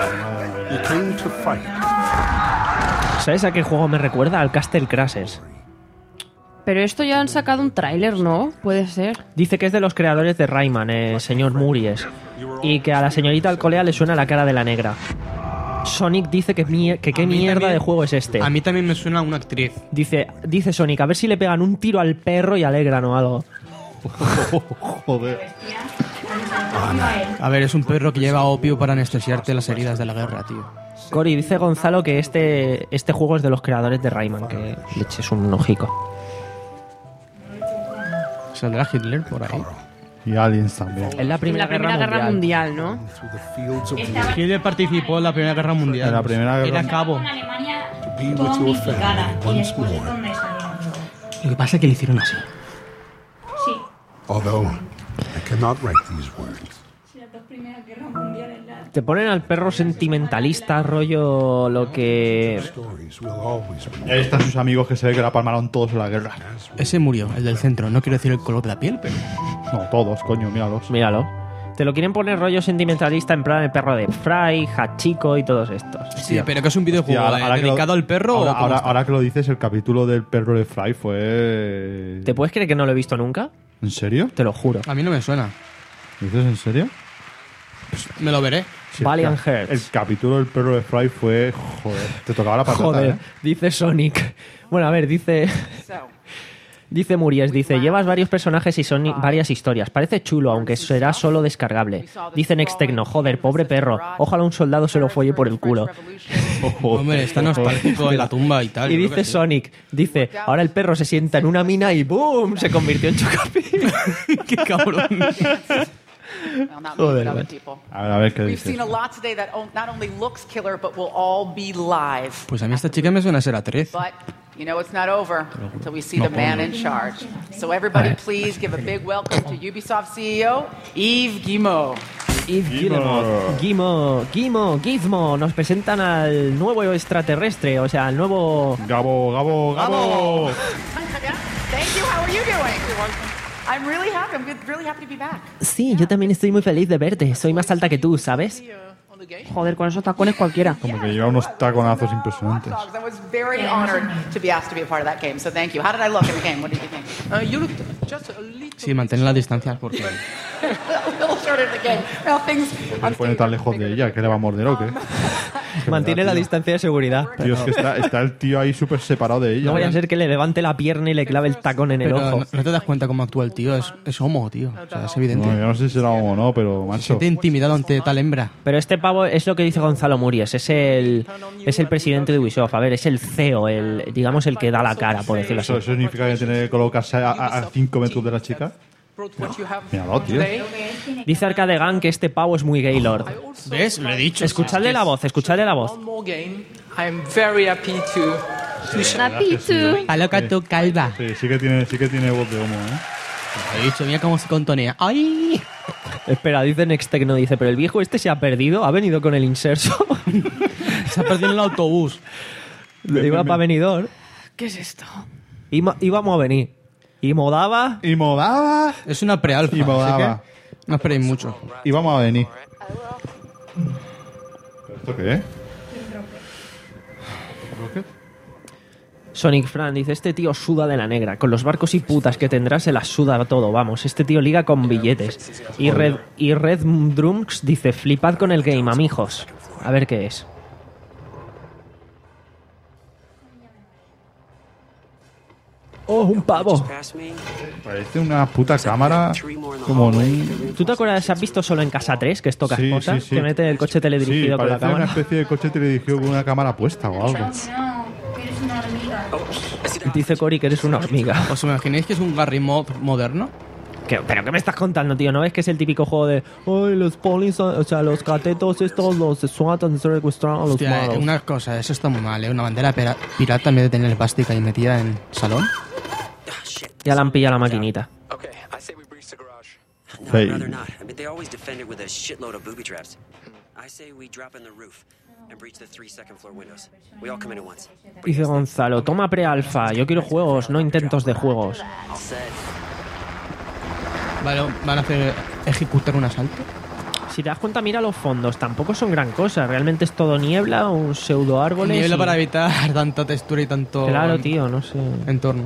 ¿Sabes a qué juego me recuerda? Al Castle Crashers. Pero esto ya han sacado un tráiler, ¿no? Puede ser. Dice que es de los creadores de Rayman, el señor Muries. Y que a la señorita Alcolea le suena la cara de la negra. Sonic dice que, mie- que qué A mí mierda también- de juego es este. A mí también me suena una actriz. Dice, dice Sonic, a ver si le pegan un tiro al perro y alegran o algo. Joder. A ver, es un perro que lleva opio para anestesiarte las heridas de la guerra, tío. Cory, dice Gonzalo que este, este juego es de los creadores de Rayman, que le eches un ojico. ¿Saldrá Hitler por ahí? Y Aliens también. Es la Primera, la Primera Guerra, Guerra Mundial. Mundial, ¿no? Hitler participó en la Primera Guerra Mundial. En la Primera Guerra- Era cabo. En Alemania toda unificada. Y después es donde salieron todos. Lo que pasa es que le hicieron así. Sí. Although I cannot write these words. Sí, las dos primeras guerras mundiales. La... Te ponen al perro sentimentalista, rollo lo que... Stories will always be. Ahí están sus amigos que se ve que la palmaron todos en la guerra. Ese murió, el del centro. No quiero decir el color de la piel, pero... No, todos, coño, míralos. Míralo. Te lo quieren poner rollo sentimentalista en plan el perro de Fry, Hachiko y todos estos. Sí, pero que es un videojuego Hostia, ahora- ahora que lo- dedicado al perro. Ahora, ¿o cómo ahora, está? ahora que lo dices, el capítulo del perro de Fry fue... ¿Te puedes creer que no lo he visto nunca? ¿En serio? Te lo juro. A mí no me suena. ¿Dices en serio? Me lo veré. Sí, Valiant el, ca- Hearts. el capítulo del perro de Fry fue... Joder, te tocaba la patata, Joder, ¿eh? dice Sonic. Bueno, a ver, dice... Dice Muries, dice, llevas varios personajes y son varias historias. Parece chulo, aunque será solo descargable. Dice Nextecno, joder, pobre perro. Ojalá un soldado se lo folle por el culo. Hombre, está nostálgico en la tumba y tal. Y yo creo que dice sí. Sonic, dice, ahora el perro se sienta en una mina y ¡boom! Se convirtió en Chocapi. ¡Qué cabrón! Well, not me, Joder, but other man. people. A ver, a ver qué We've dices. seen a lot today that o- not only looks killer, but will all be live. Pues a mí esta chica me suena a ser a tres. But you know it's not over until we see No, the man no. in charge. So everybody, Right. please give a big welcome to Ubisoft C E O Yves Guillemot. Yves Guillemot. Gimo, Gimo, Gizmo. Nos presentan al nuevo extraterrestre, o sea, al nuevo... Gabo, Gabo, Gabo. Thank you. How are you doing? I'm really happy. I'm good, really happy to be back. Sí, yo también estoy muy feliz de verte. Soy más alta que tú, ¿sabes? Joder, con esos tacones cualquiera. Como que lleva unos taconazos impresionantes. I was very honored to be asked to be a part of that game. So thank you. How did I look in the game? What did you think? Uh, you looked just a little, Sí, mantener las distancias porque... a little short of the game. Now things. ¿Por qué se pone tan lejos de ella? ¿Que le va a morder o qué? Mantiene la distancia de seguridad. Tío, es que está, está el tío ahí súper separado de ella. No vaya a ¿eh? ser que le levante la pierna y le clave el tacón en el Pero ojo. no, no te das cuenta cómo actúa el tío, es, es homo, tío. O sea, es evidente. No, yo no sé si será homo o no, pero Se macho. siente intimidado ante tal hembra. Pero este pavo es lo que dice Gonzalo Muries, es el es el presidente de Ubisoft, a ver, es el C E O, el digamos el que da la cara, por decirlo ¿Eso, así. eso significa que tiene que colocarse a cinco metros de la chica? Míralo, tío. Dice Arcade Gang que este pavo es muy gaylord. ¿Ves? Lo he dicho. Escuchadle la voz, escuchadle la voz. One more game. I'm very happy to. Happy to. Aloca tu calva. Sí, sí que tiene, sí que tiene voz de homo, ¿eh? Lo he dicho, mira cómo se contonea. ¡Ay! Espera, dice Nextecno, dice, pero el viejo este se ha perdido, ha venido con el inserso. Se ha perdido en el autobús. Iba para venidor. ¿Qué es esto? Iba- íbamos a venir. Y modaba. Y modaba. Es una pre-alfa. Y modaba. así que no esperéis mucho. Y vamos a venir. ¿Esto qué es? Sonic Fran dice, este tío suda de la negra. Con los barcos y putas que tendrá se las suda todo, vamos. Este tío liga con billetes. Y Red, y Red Drums dice, flipad con el game, amigos. A ver qué es. ¡Oh, un pavo! Parece una puta cámara como en un... ¿Tú te acuerdas, has visto solo en Casa tres, que es tocas Sí, cosas? sí, sí. Que mete el coche teledirigido Sí, con la parece una cámara. especie de coche teledirigido con una cámara puesta o algo. Dice Cory que eres una hormiga. ¿Os imagináis que es un Garry Mod moderno? ¿Qué- ¿Pero qué me estás contando, tío? ¿No ves que es el típico juego de... Ay, los polis, o sea, los catetos estos, los SWAT han secuestrado a los Hostia, malos. una cosa, eso está muy mal, ¿eh? Una bandera pera- pirata en vez de tener plástica y metida en salón. Ya la han pillado la maquinita. No, Hey. I'd rather not. I mean, they always defend it with a shitload of booby traps. I say we drop in the roof and breach the three second floor windows. We all come in at once. Dice Gonzalo, toma pre-alfa. Yo quiero juegos, no intentos de juegos. All set. Vale, van a hacer ejecutar un asalto. Si te das cuenta, mira los fondos. Tampoco son gran cosa. Realmente es todo niebla, un pseudo árboles. Niebla y- para evitar tanta textura y tanto Claro, en- tío, no sé. entorno.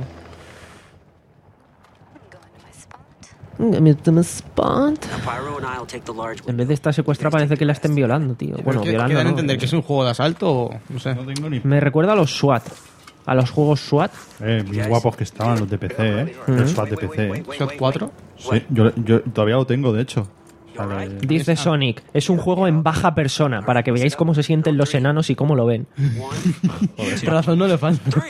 Spot. Pyro and I'll take the large En vez de estar secuestrada parece que la estén violando, tío. Bueno, ¿Qué- violando ¿Quedan a no. entender que es un juego de asalto o no sé? No tengo ni... Me recuerda a los SWAT. A los juegos SWAT. Eh, bien guapos que estaban los de P C, ¿eh? Mm. El SWAT de P C, ¿eh? ¿SWAT cuatro? Sí, yo, yo todavía lo tengo, de hecho. O sea, de- Dice Sonic, es un juego en baja persona, para que veáis cómo se sienten los enanos y cómo lo ven. Razón no le falta.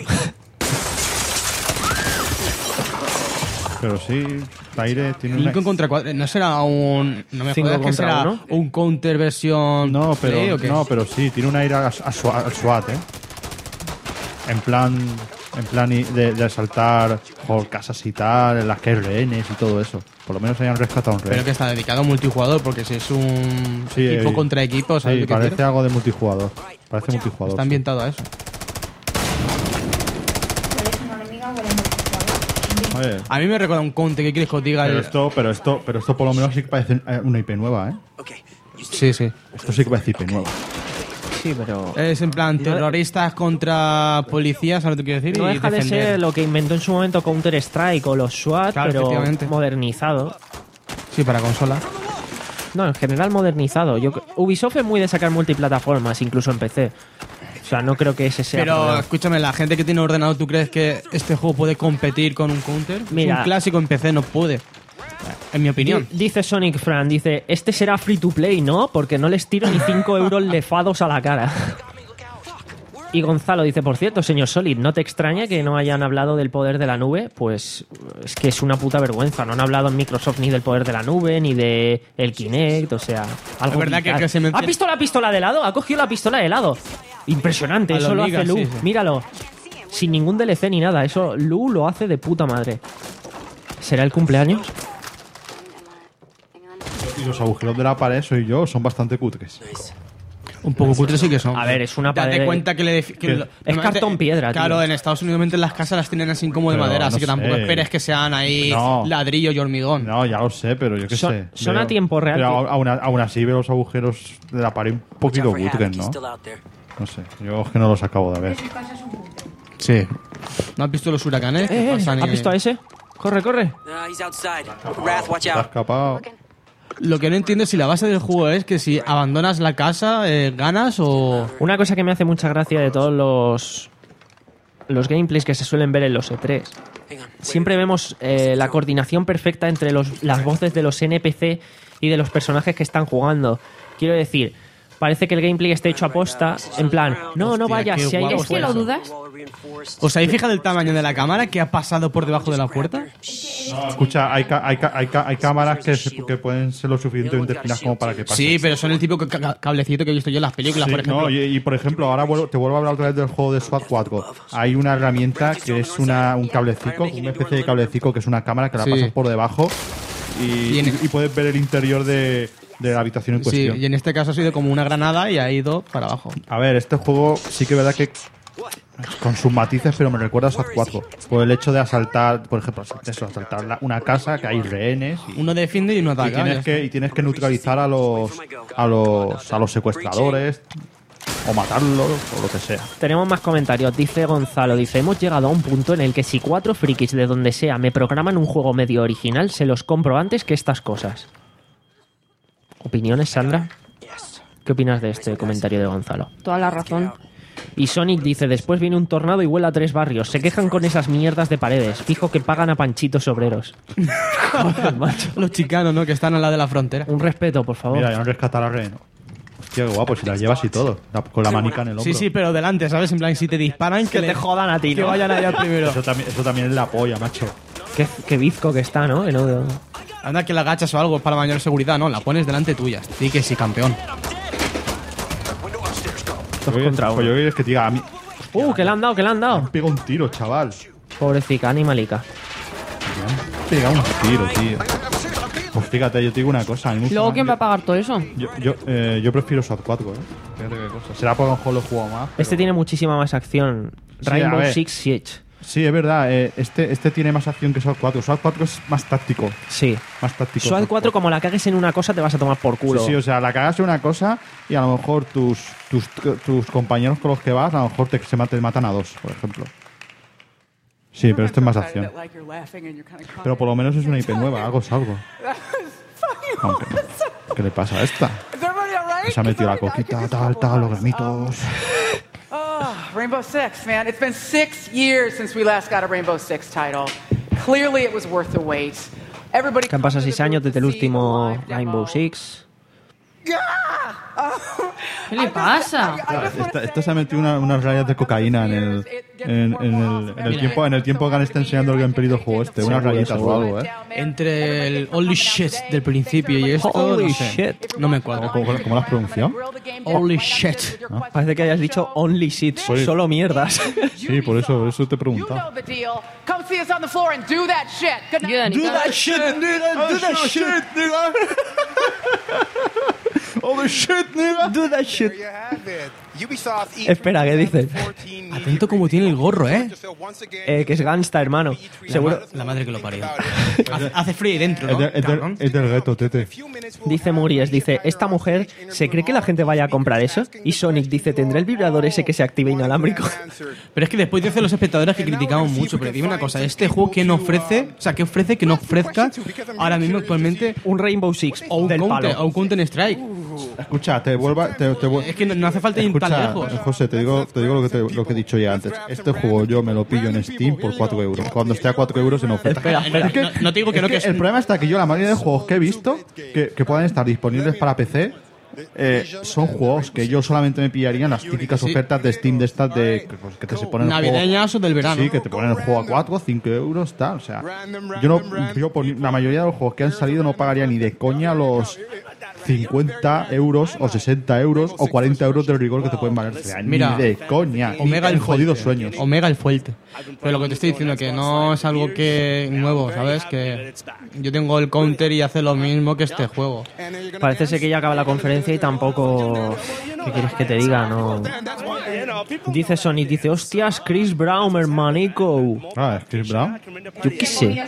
Pero sí, Taire tiene una... cinco contra cuatro. ¿No será un... No me Cinco jodas que contra será uno? un counter versión... No, play pero, o qué? no, pero sí, tiene un aire a, a SWAT, al SWAT, ¿eh? En plan, en plan y- de, de asaltar por casas y tal, en las que hay rehenes y todo eso. Por lo menos hayan rescatado un Pero rehén. que está dedicado a multijugador, porque si es un Sí, equipo eh, contra equipo, ¿sabes Sí, lo que parece quiero? algo de multijugador. Parece multijugador. Está sí. ambientado a eso. Oye, A mí me recuerda un Counter, ¿qué quieres que os diga? pero El- esto, pero esto, pero esto por lo menos sí que parece una I P nueva, ¿eh? Sí, sí. Esto sí que parece I P nueva. Sí, pero... Es en plan terroristas contra policías, ¿sabes lo que quiero decir? No y deja de defender. ser lo que inventó en su momento Counter-Strike o los SWAT, Claro, pero efectivamente. modernizado. Sí, para consola. No, en general modernizado. Yo, Ubisoft es muy de sacar multiplataformas, incluso en P C. O sea, no creo que ese sea... Pero problema. escúchame, la gente que tiene ordenador, ¿tú crees que este juego puede competir con un Counter? Mira. Es un clásico en P C, no puede. En mi opinión. Di- Dice Sonic Fran, dice, este será free to play, ¿no? Porque no les tiro ni cinco euros lefados a la cara. Y Gonzalo dice, por cierto, señor Solid, ¿no te extraña que no hayan hablado del poder de la nube? Pues es que es una puta vergüenza. No han hablado en Microsoft ni del poder de la nube, ni de el Kinect, o sea, algo Es verdad que- vital. que se menciona- ¿Has visto la pistola de helado? Ha cogido la pistola de helado. Impresionante, A eso lo lo Liga, hace Lu. sí, sí. Míralo. Sin ningún D L C ni nada. Eso Lu lo hace de puta madre. ¿Será el cumpleaños? Y los agujeros de la pared soy yo, son bastante cutres. Un poco cutre sí que son. A ver, es una Date pared- cuenta que le... def- que que- lo- es normalmente- cartón piedra, tío. Claro, en Estados Unidos normalmente las casas las tienen así como de Pero madera, así no que tampoco sé. esperes que sean ahí No. ladrillo y hormigón. No, ya lo sé, pero yo qué Son- sé. son a tiempo real, Pero tío. aún, aún así veo los agujeros de la pared un poquito cutres, ¿no? No sé, yo es que no los acabo de ver. Sí. ¿No has visto los huracanes? Eh, que eh, pasan ¿Has y- visto a ese? Corre, corre. Uh, he's outside. Wrath, watch Se ha out. escapado. Lo que no entiendo es si la base del juego es que si abandonas la casa, eh, ganas o... Una cosa que me hace mucha gracia de todos los los gameplays que se suelen ver en los E tres. Siempre vemos eh, la coordinación perfecta entre los, las voces de los N P C y de los personajes que están jugando. Quiero decir, parece que el gameplay esté hecho a posta, en plan, no, no Hostia, vayas, qué si hay guapo ¿Es que lo dudas? ¿Os habéis fijado el tamaño de la cámara que ha pasado por debajo de la puerta? No, escucha, hay, ca- hay, ca- hay, ca- hay cámaras que, se- que pueden ser lo suficientemente finas como para que pase. Sí, pero son el tipo de ca- cablecito que he visto yo en las películas, Sí, por ejemplo. no, y, y, por ejemplo, ahora vuelvo- te vuelvo a hablar otra vez del juego de SWAT cuatro. Hay una herramienta que es una, un cablecito, una especie de cablecito que es una cámara que la Sí. pasas por debajo y, Y en- y- y puedes ver el interior de, de la habitación en Sí, cuestión. y en este caso ha sido como una granada y ha ido para abajo. A ver, este juego sí que es verdad que con sus matices, pero me recuerda a SWAT cuatro. Por el hecho de asaltar, por ejemplo, eso, asaltar la- una casa, que hay rehenes. Y, Uno defiende y uno y ataca. tienes ya que, y tienes que neutralizar a los, a los, a los secuestradores o matarlos o lo que sea. Tenemos más comentarios. Dice Gonzalo, dice, hemos llegado a un punto en el que si cuatro frikis de donde sea me programan un juego medio original, se los compro antes que estas cosas. ¿Opiniones, Sandra? ¿Qué opinas de este comentario de Gonzalo? Toda la razón. Y Sonic dice, después viene un tornado y vuela a tres barrios. Se quejan con esas mierdas de paredes. Fijo que pagan a panchitos obreros. Joder, macho. Los chicanos, ¿no? Que están al lado de la frontera. Un respeto, por favor. Mira, ya no rescatar a rehén. Hostia, qué guapo, si la llevas y todo. la- con la manica en el hombro. Sí, sí, pero delante, ¿sabes? En plan, si te disparan, que, Que le- te jodan a ti, Que ¿no? vayan allá primero. Eso también, eso también es la polla, macho. Qué, qué bizco que está, ¿no? Que no- Anda que la agachas o algo para mayor seguridad, ¿no? La pones delante tuya. Sí que sí, campeón. Dos contra Pues uno. yo creo que te diga, a mí Uh, que le han dado, que le han dado. pega un tiro, chaval. Pobrecita, animalica. Pega un tiro, tío. Pues fíjate, yo te digo una cosa. a mí me gusta Luego, más- ¿quién va a pagar todo eso? Yo, yo, eh, yo prefiero SWAT cuatro, ¿eh? Fíjate qué cosa. Será porque a lo mejor lo he jugado más. pero- Este tiene muchísima más acción. Sí, Rainbow a ver. Six Siege. Sí, es verdad. eh, este, este tiene más acción que SWAT cuatro. SWAT cuatro es más táctico. Sí. Más táctico. SWAT cuatro, como la cagues en una cosa, te vas a tomar por culo. Sí, sí, o sea, la cagas en una cosa y a lo mejor tus, tus, tus compañeros con los que vas, a lo mejor te, se mate- matan a dos, por ejemplo. Sí, pero esto es más acción. Pero por lo menos es una I P nueva, algo es algo. Aunque, ¿qué le pasa a esta? Se ha metido la coquita, tal, tal, los gramitos. Oh, Rainbow Six, man. It's been six years since we last got a Rainbow Six title. Clearly it was worth the wait. Everybody Que han pasado seis años desde el último Rainbow Six. ¿Qué le pasa? Esta, esta se ha metido una- unas rayas de cocaína en el, en, en el, en el tiempo en el tiempo que han estado enseñando el gameplay del juego este. Unas rayitas o algo, ¿eh? Entre el holy shit del principio y esto, Holy no sé. shit. No me cuadra. ¿Cómo, cómo lo has pronunciado? Holy shit. Parece que hayas dicho only shit, Pues- solo mierdas. Sí, por eso, por eso te he You preguntado. know the deal. Come see us on the floor and do that shit. Good night. Yo, Danica, shit, nigga, do that shit, nigga. Oh, the shit, nigga. Do that shit. Espera, ¿qué dice? Atento como tiene el gorro, ¿eh? Eh, que es gangsta, hermano. Seguro. La madre que lo parió. hace, hace frío ahí dentro, ¿no? Es, de- es del- es del gueto, tete. Dice Muries, dice, esta mujer se cree que la gente vaya a comprar eso. Y Sonic dice, ¿tendrá el vibrador ese que se active inalámbrico? Pero es que después dicen los espectadores que criticamos mucho. Pero dime una cosa, este juego que no ofrece, o sea, que ofrece que no ofrezca ahora mismo actualmente un Rainbow Six o un del Counter, palo. o un Counter Strike. Escucha, te vuelva. Te, te vuel- Es que no, no hace falta ir tan Escucha, lejos. José, te digo, te digo lo, que te- lo que he dicho ya antes. Este juego yo me lo pillo en Steam por cuatro euros. Cuando esté a cuatro euros en oferta. Espera, espera, Es que- no, no te digo que es no, que que es el un- problema está que yo la mayoría de juegos que he visto que, que puedan estar disponibles para P C eh, son juegos que yo solamente me pillaría en las típicas Sí. ofertas de Steam de estas de que, pues, que te se ponen el juego- Navideñas o del verano. Sí, que te ponen el juego a cuatro, cinco euros, tal. O sea, yo no, yo por la mayoría de los juegos que han salido no pagaría ni de coña los cincuenta euros o sesenta euros o cuarenta euros de rigor que te pueden valer. O sea, Mira, ni de coña. Omega ni el en jodidos fuerte. sueños. Omega el fuerte. Pero lo que te estoy diciendo que no es algo que nuevo, ¿sabes? Que yo tengo el counter y hace lo mismo que este juego. Parece ser que ya acaba la conferencia y tampoco... ¿Qué quieres que te diga? No. Dice Sonic, dice, hostias, Chris Brown, hermanico. Ah, ¿es Chris Brown? Yo qué sé.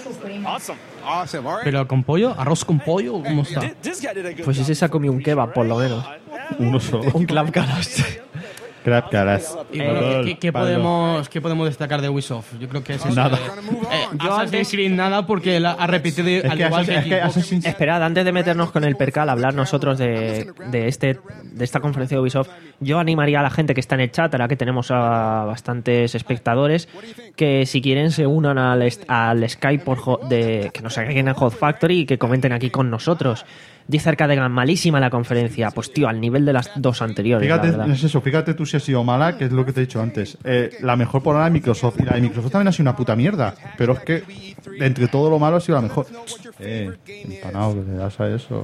Pero con pollo, arroz con pollo, ¿cómo está? Pues ese se ha comido un kebab, por lo menos. Uno solo. Un clap caras. Crap caras. Y bueno, ¿qué- ¿qué, qué podemos, ¿qué podemos destacar de Ubisoft? Yo creo que es eso. Nada. Eh, yo Assassin's Creed nada porque la ha repetido al que igual Assassin's- que es que Xbox. Esperad, antes de meternos con el percal, hablar nosotros de, de, este, de esta conferencia de Ubisoft, yo animaría a la gente que está en el chat, ahora que tenemos a bastantes espectadores, que si quieren se unan al, est- al Skype por Ho- de, que nos agreguen a Hot Factory y que comenten aquí con nosotros. Dice Arcadegan, malísima la conferencia. Pues tío, al nivel de las dos anteriores, la Fíjate, verdad. es eso, fíjate tú si ha sido mala, que es lo que te he dicho antes. Eh, la mejor por ahora de Microsoft. Y la de Microsoft también ha sido una puta mierda. Pero es que entre todo lo malo ha sido la mejor. Eh, empanado, que le das a eso.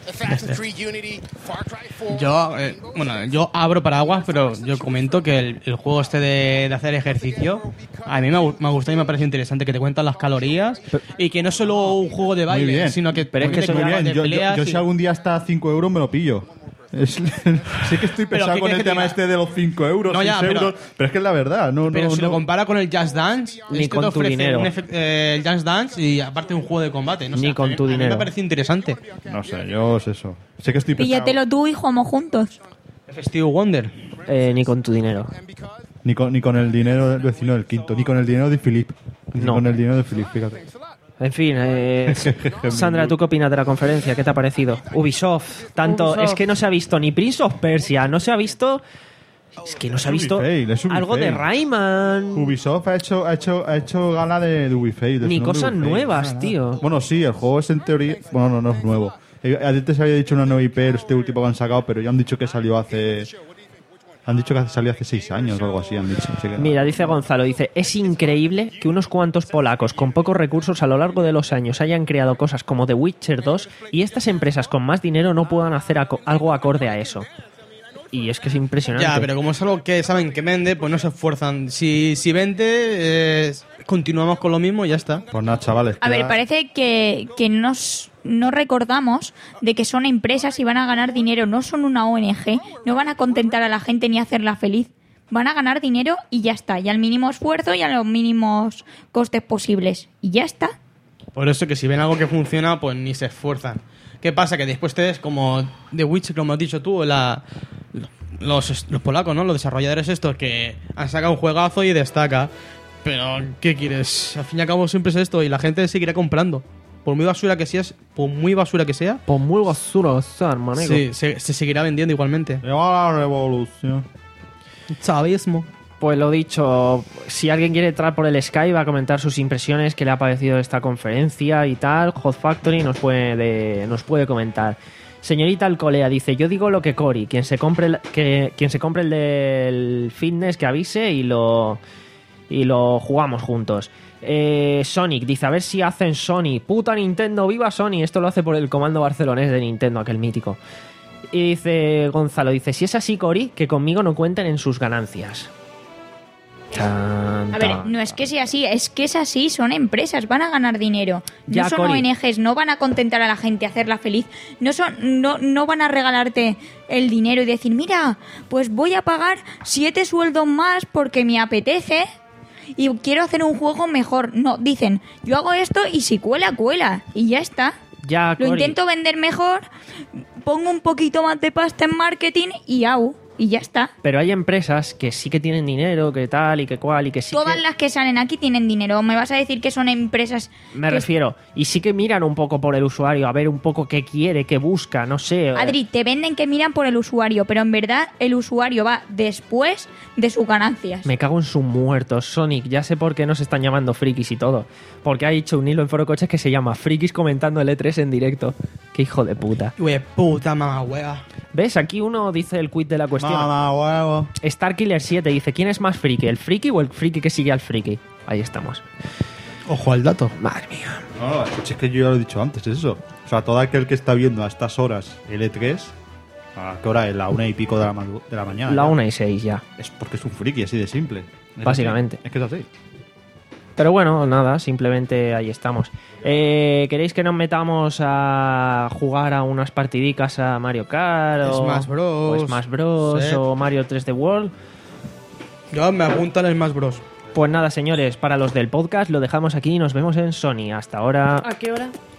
Yo, eh, bueno, yo abro paraguas, pero yo comento que el, el juego este de, de hacer ejercicio, a mí me ha, gu- me ha gustado y me ha parecido interesante, que te cuentan las calorías y que no es solo un juego de Muy baile, bien. sino que Pero es que te eso Muy cuentan bien, de yo, yo- peleas yo y- si algún día está a cinco euros me lo pillo. Es- sí que estoy Pero, pesado ¿qué con quieres el que te tema diga? este de los cinco euros, No, ya, seis pero- euros. Pero es que es la verdad. No, Pero no, si no. lo compara con el Just Dance, Ni este con te tu ofrece dinero. un efect- eh, el Just Dance y aparte un juego de combate. No sé, Ni con a mí- tu a mí dinero. me parece interesante. No sé, yo es eso. Sé que estoy pesado. Píllatelo tú y jugamos juntos. Steve Wonder. Eh, ni con tu dinero. Ni con, ni con el dinero del vecino del quinto, ni con el dinero de Philip. Ni No. con el dinero de Philip, fíjate. En fin, eh, Sandra, ¿tú qué opinas de la conferencia? ¿Qué te ha parecido? Ubisoft, tanto Ubisoft. es que no se ha visto ni Prince of Persia, no se ha visto, es que no se ha visto Ubifail, es Ubifail. algo de Rayman, Ubisoft ha hecho, ha hecho, ha hecho gala de, de Ubifail. del ni nombre cosas Ubifail. nuevas, Nada. tío. Bueno, sí, el juego es en teoría. Bueno, no, no es nuevo. Eh, Antes se había dicho una nueva I P, este último que han sacado, pero ya han dicho que salió hace. Han dicho que salió hace seis años o algo así, han dicho. Así que- Mira, dice Gonzalo, dice, es increíble que unos cuantos polacos con pocos recursos a lo largo de los años hayan creado cosas como The Witcher dos y estas empresas con más dinero no puedan hacer aco- algo acorde a eso. Y es que es impresionante. Ya, pero como es algo que saben que vende, pues no se esfuerzan. Si, si vende, eh, continuamos con lo mismo y ya está. Pues nada, chavales. A ver, queda- parece que, que nos, no recordamos de que son empresas y van a ganar dinero, no son una O N G, no van a contentar a la gente ni hacerla feliz. Van a ganar dinero y ya está, y al mínimo esfuerzo y a los mínimos costes posibles. Y ya está. Por eso que si ven algo que funciona, pues ni se esfuerzan. ¿Qué pasa? Que después te ves como The Witcher, como has dicho tú, la, los, los polacos, ¿no? Los desarrolladores estos que han sacado un juegazo y destaca. Pero, ¿qué quieres? Al fin y al cabo siempre es esto y la gente seguirá comprando. Por muy basura que seas, por muy basura que sea, Por muy basura, o sea, hermanico. sí, se, se seguirá vendiendo igualmente. Llegó la revolución. Chavismo. Pues lo dicho, si alguien quiere entrar por el Skype va a comentar sus impresiones, qué le ha parecido esta conferencia y tal, Hot Factory nos puede, nos puede comentar. Señorita Alcolea dice, yo digo lo que Cory, quien se compre el, que, quien se compre el del fitness que avise y lo, y lo jugamos juntos. Eh, Sonic dice, a ver si hacen Sony. Puta Nintendo, viva Sony. Esto lo hace por el comando barcelonés de Nintendo, aquel mítico. Y dice Gonzalo, dice, si es así Cory, que conmigo no cuenten en sus ganancias. Tan, A ver, tan. no es que sea así, es que es así, son empresas, van a ganar dinero. No Ya, son Cori. O N Ges, no van a contentar a la gente, hacerla feliz. No son, no, no van a regalarte el dinero y decir, mira, pues voy a pagar siete sueldos más porque me apetece y quiero hacer un juego mejor. No, dicen, yo hago esto y si cuela, cuela. Y ya está. Ya, Lo Cori. intento vender mejor, pongo un poquito más de pasta en marketing y au. Y ya está. Pero hay empresas que sí que tienen dinero, que tal y que cual, y que sí Todas que... las que salen aquí tienen dinero. ¿Me vas a decir que son empresas? Me que- refiero. Y sí que miran un poco por el usuario, a ver un poco qué quiere, qué busca, no sé. eh. Adri, te venden que miran por el usuario, pero en verdad el usuario va después de sus ganancias. Me cago en sus muertos, Sonic. Ya sé por qué nos están llamando frikis y todo. Porque ha dicho un hilo en Foro Coches que se llama Frikis comentando el E tres en directo. Qué hijo de puta. Güey, puta mamá, wea. ¿Ves? Aquí uno dice el quid de la cuestión. Mamá, huevo. Starkiller siete dice, ¿quién es más friki? ¿El friki o el friki que sigue al friki? Ahí estamos. Ojo al dato. Madre mía. No, si es que yo ya lo he dicho antes, es eso. O sea, todo aquel que está viendo a estas horas el E tres, ¿a qué hora es? La una y pico de la, madu- de la mañana. La ya. una y seis ya. Es porque es un friki, así de simple. Es Básicamente. así. Es que es así. Pero bueno, nada, simplemente ahí estamos. Eh, ¿Queréis que nos metamos a jugar a unas partidicas a Mario Kart? O Smash Bros. O Smash Bros. Sí. O Mario tres D World. Yo me apunto al Smash Bros. Pues nada, señores, para los del podcast lo dejamos aquí y nos vemos en Sony. Hasta ahora. ¿A qué hora?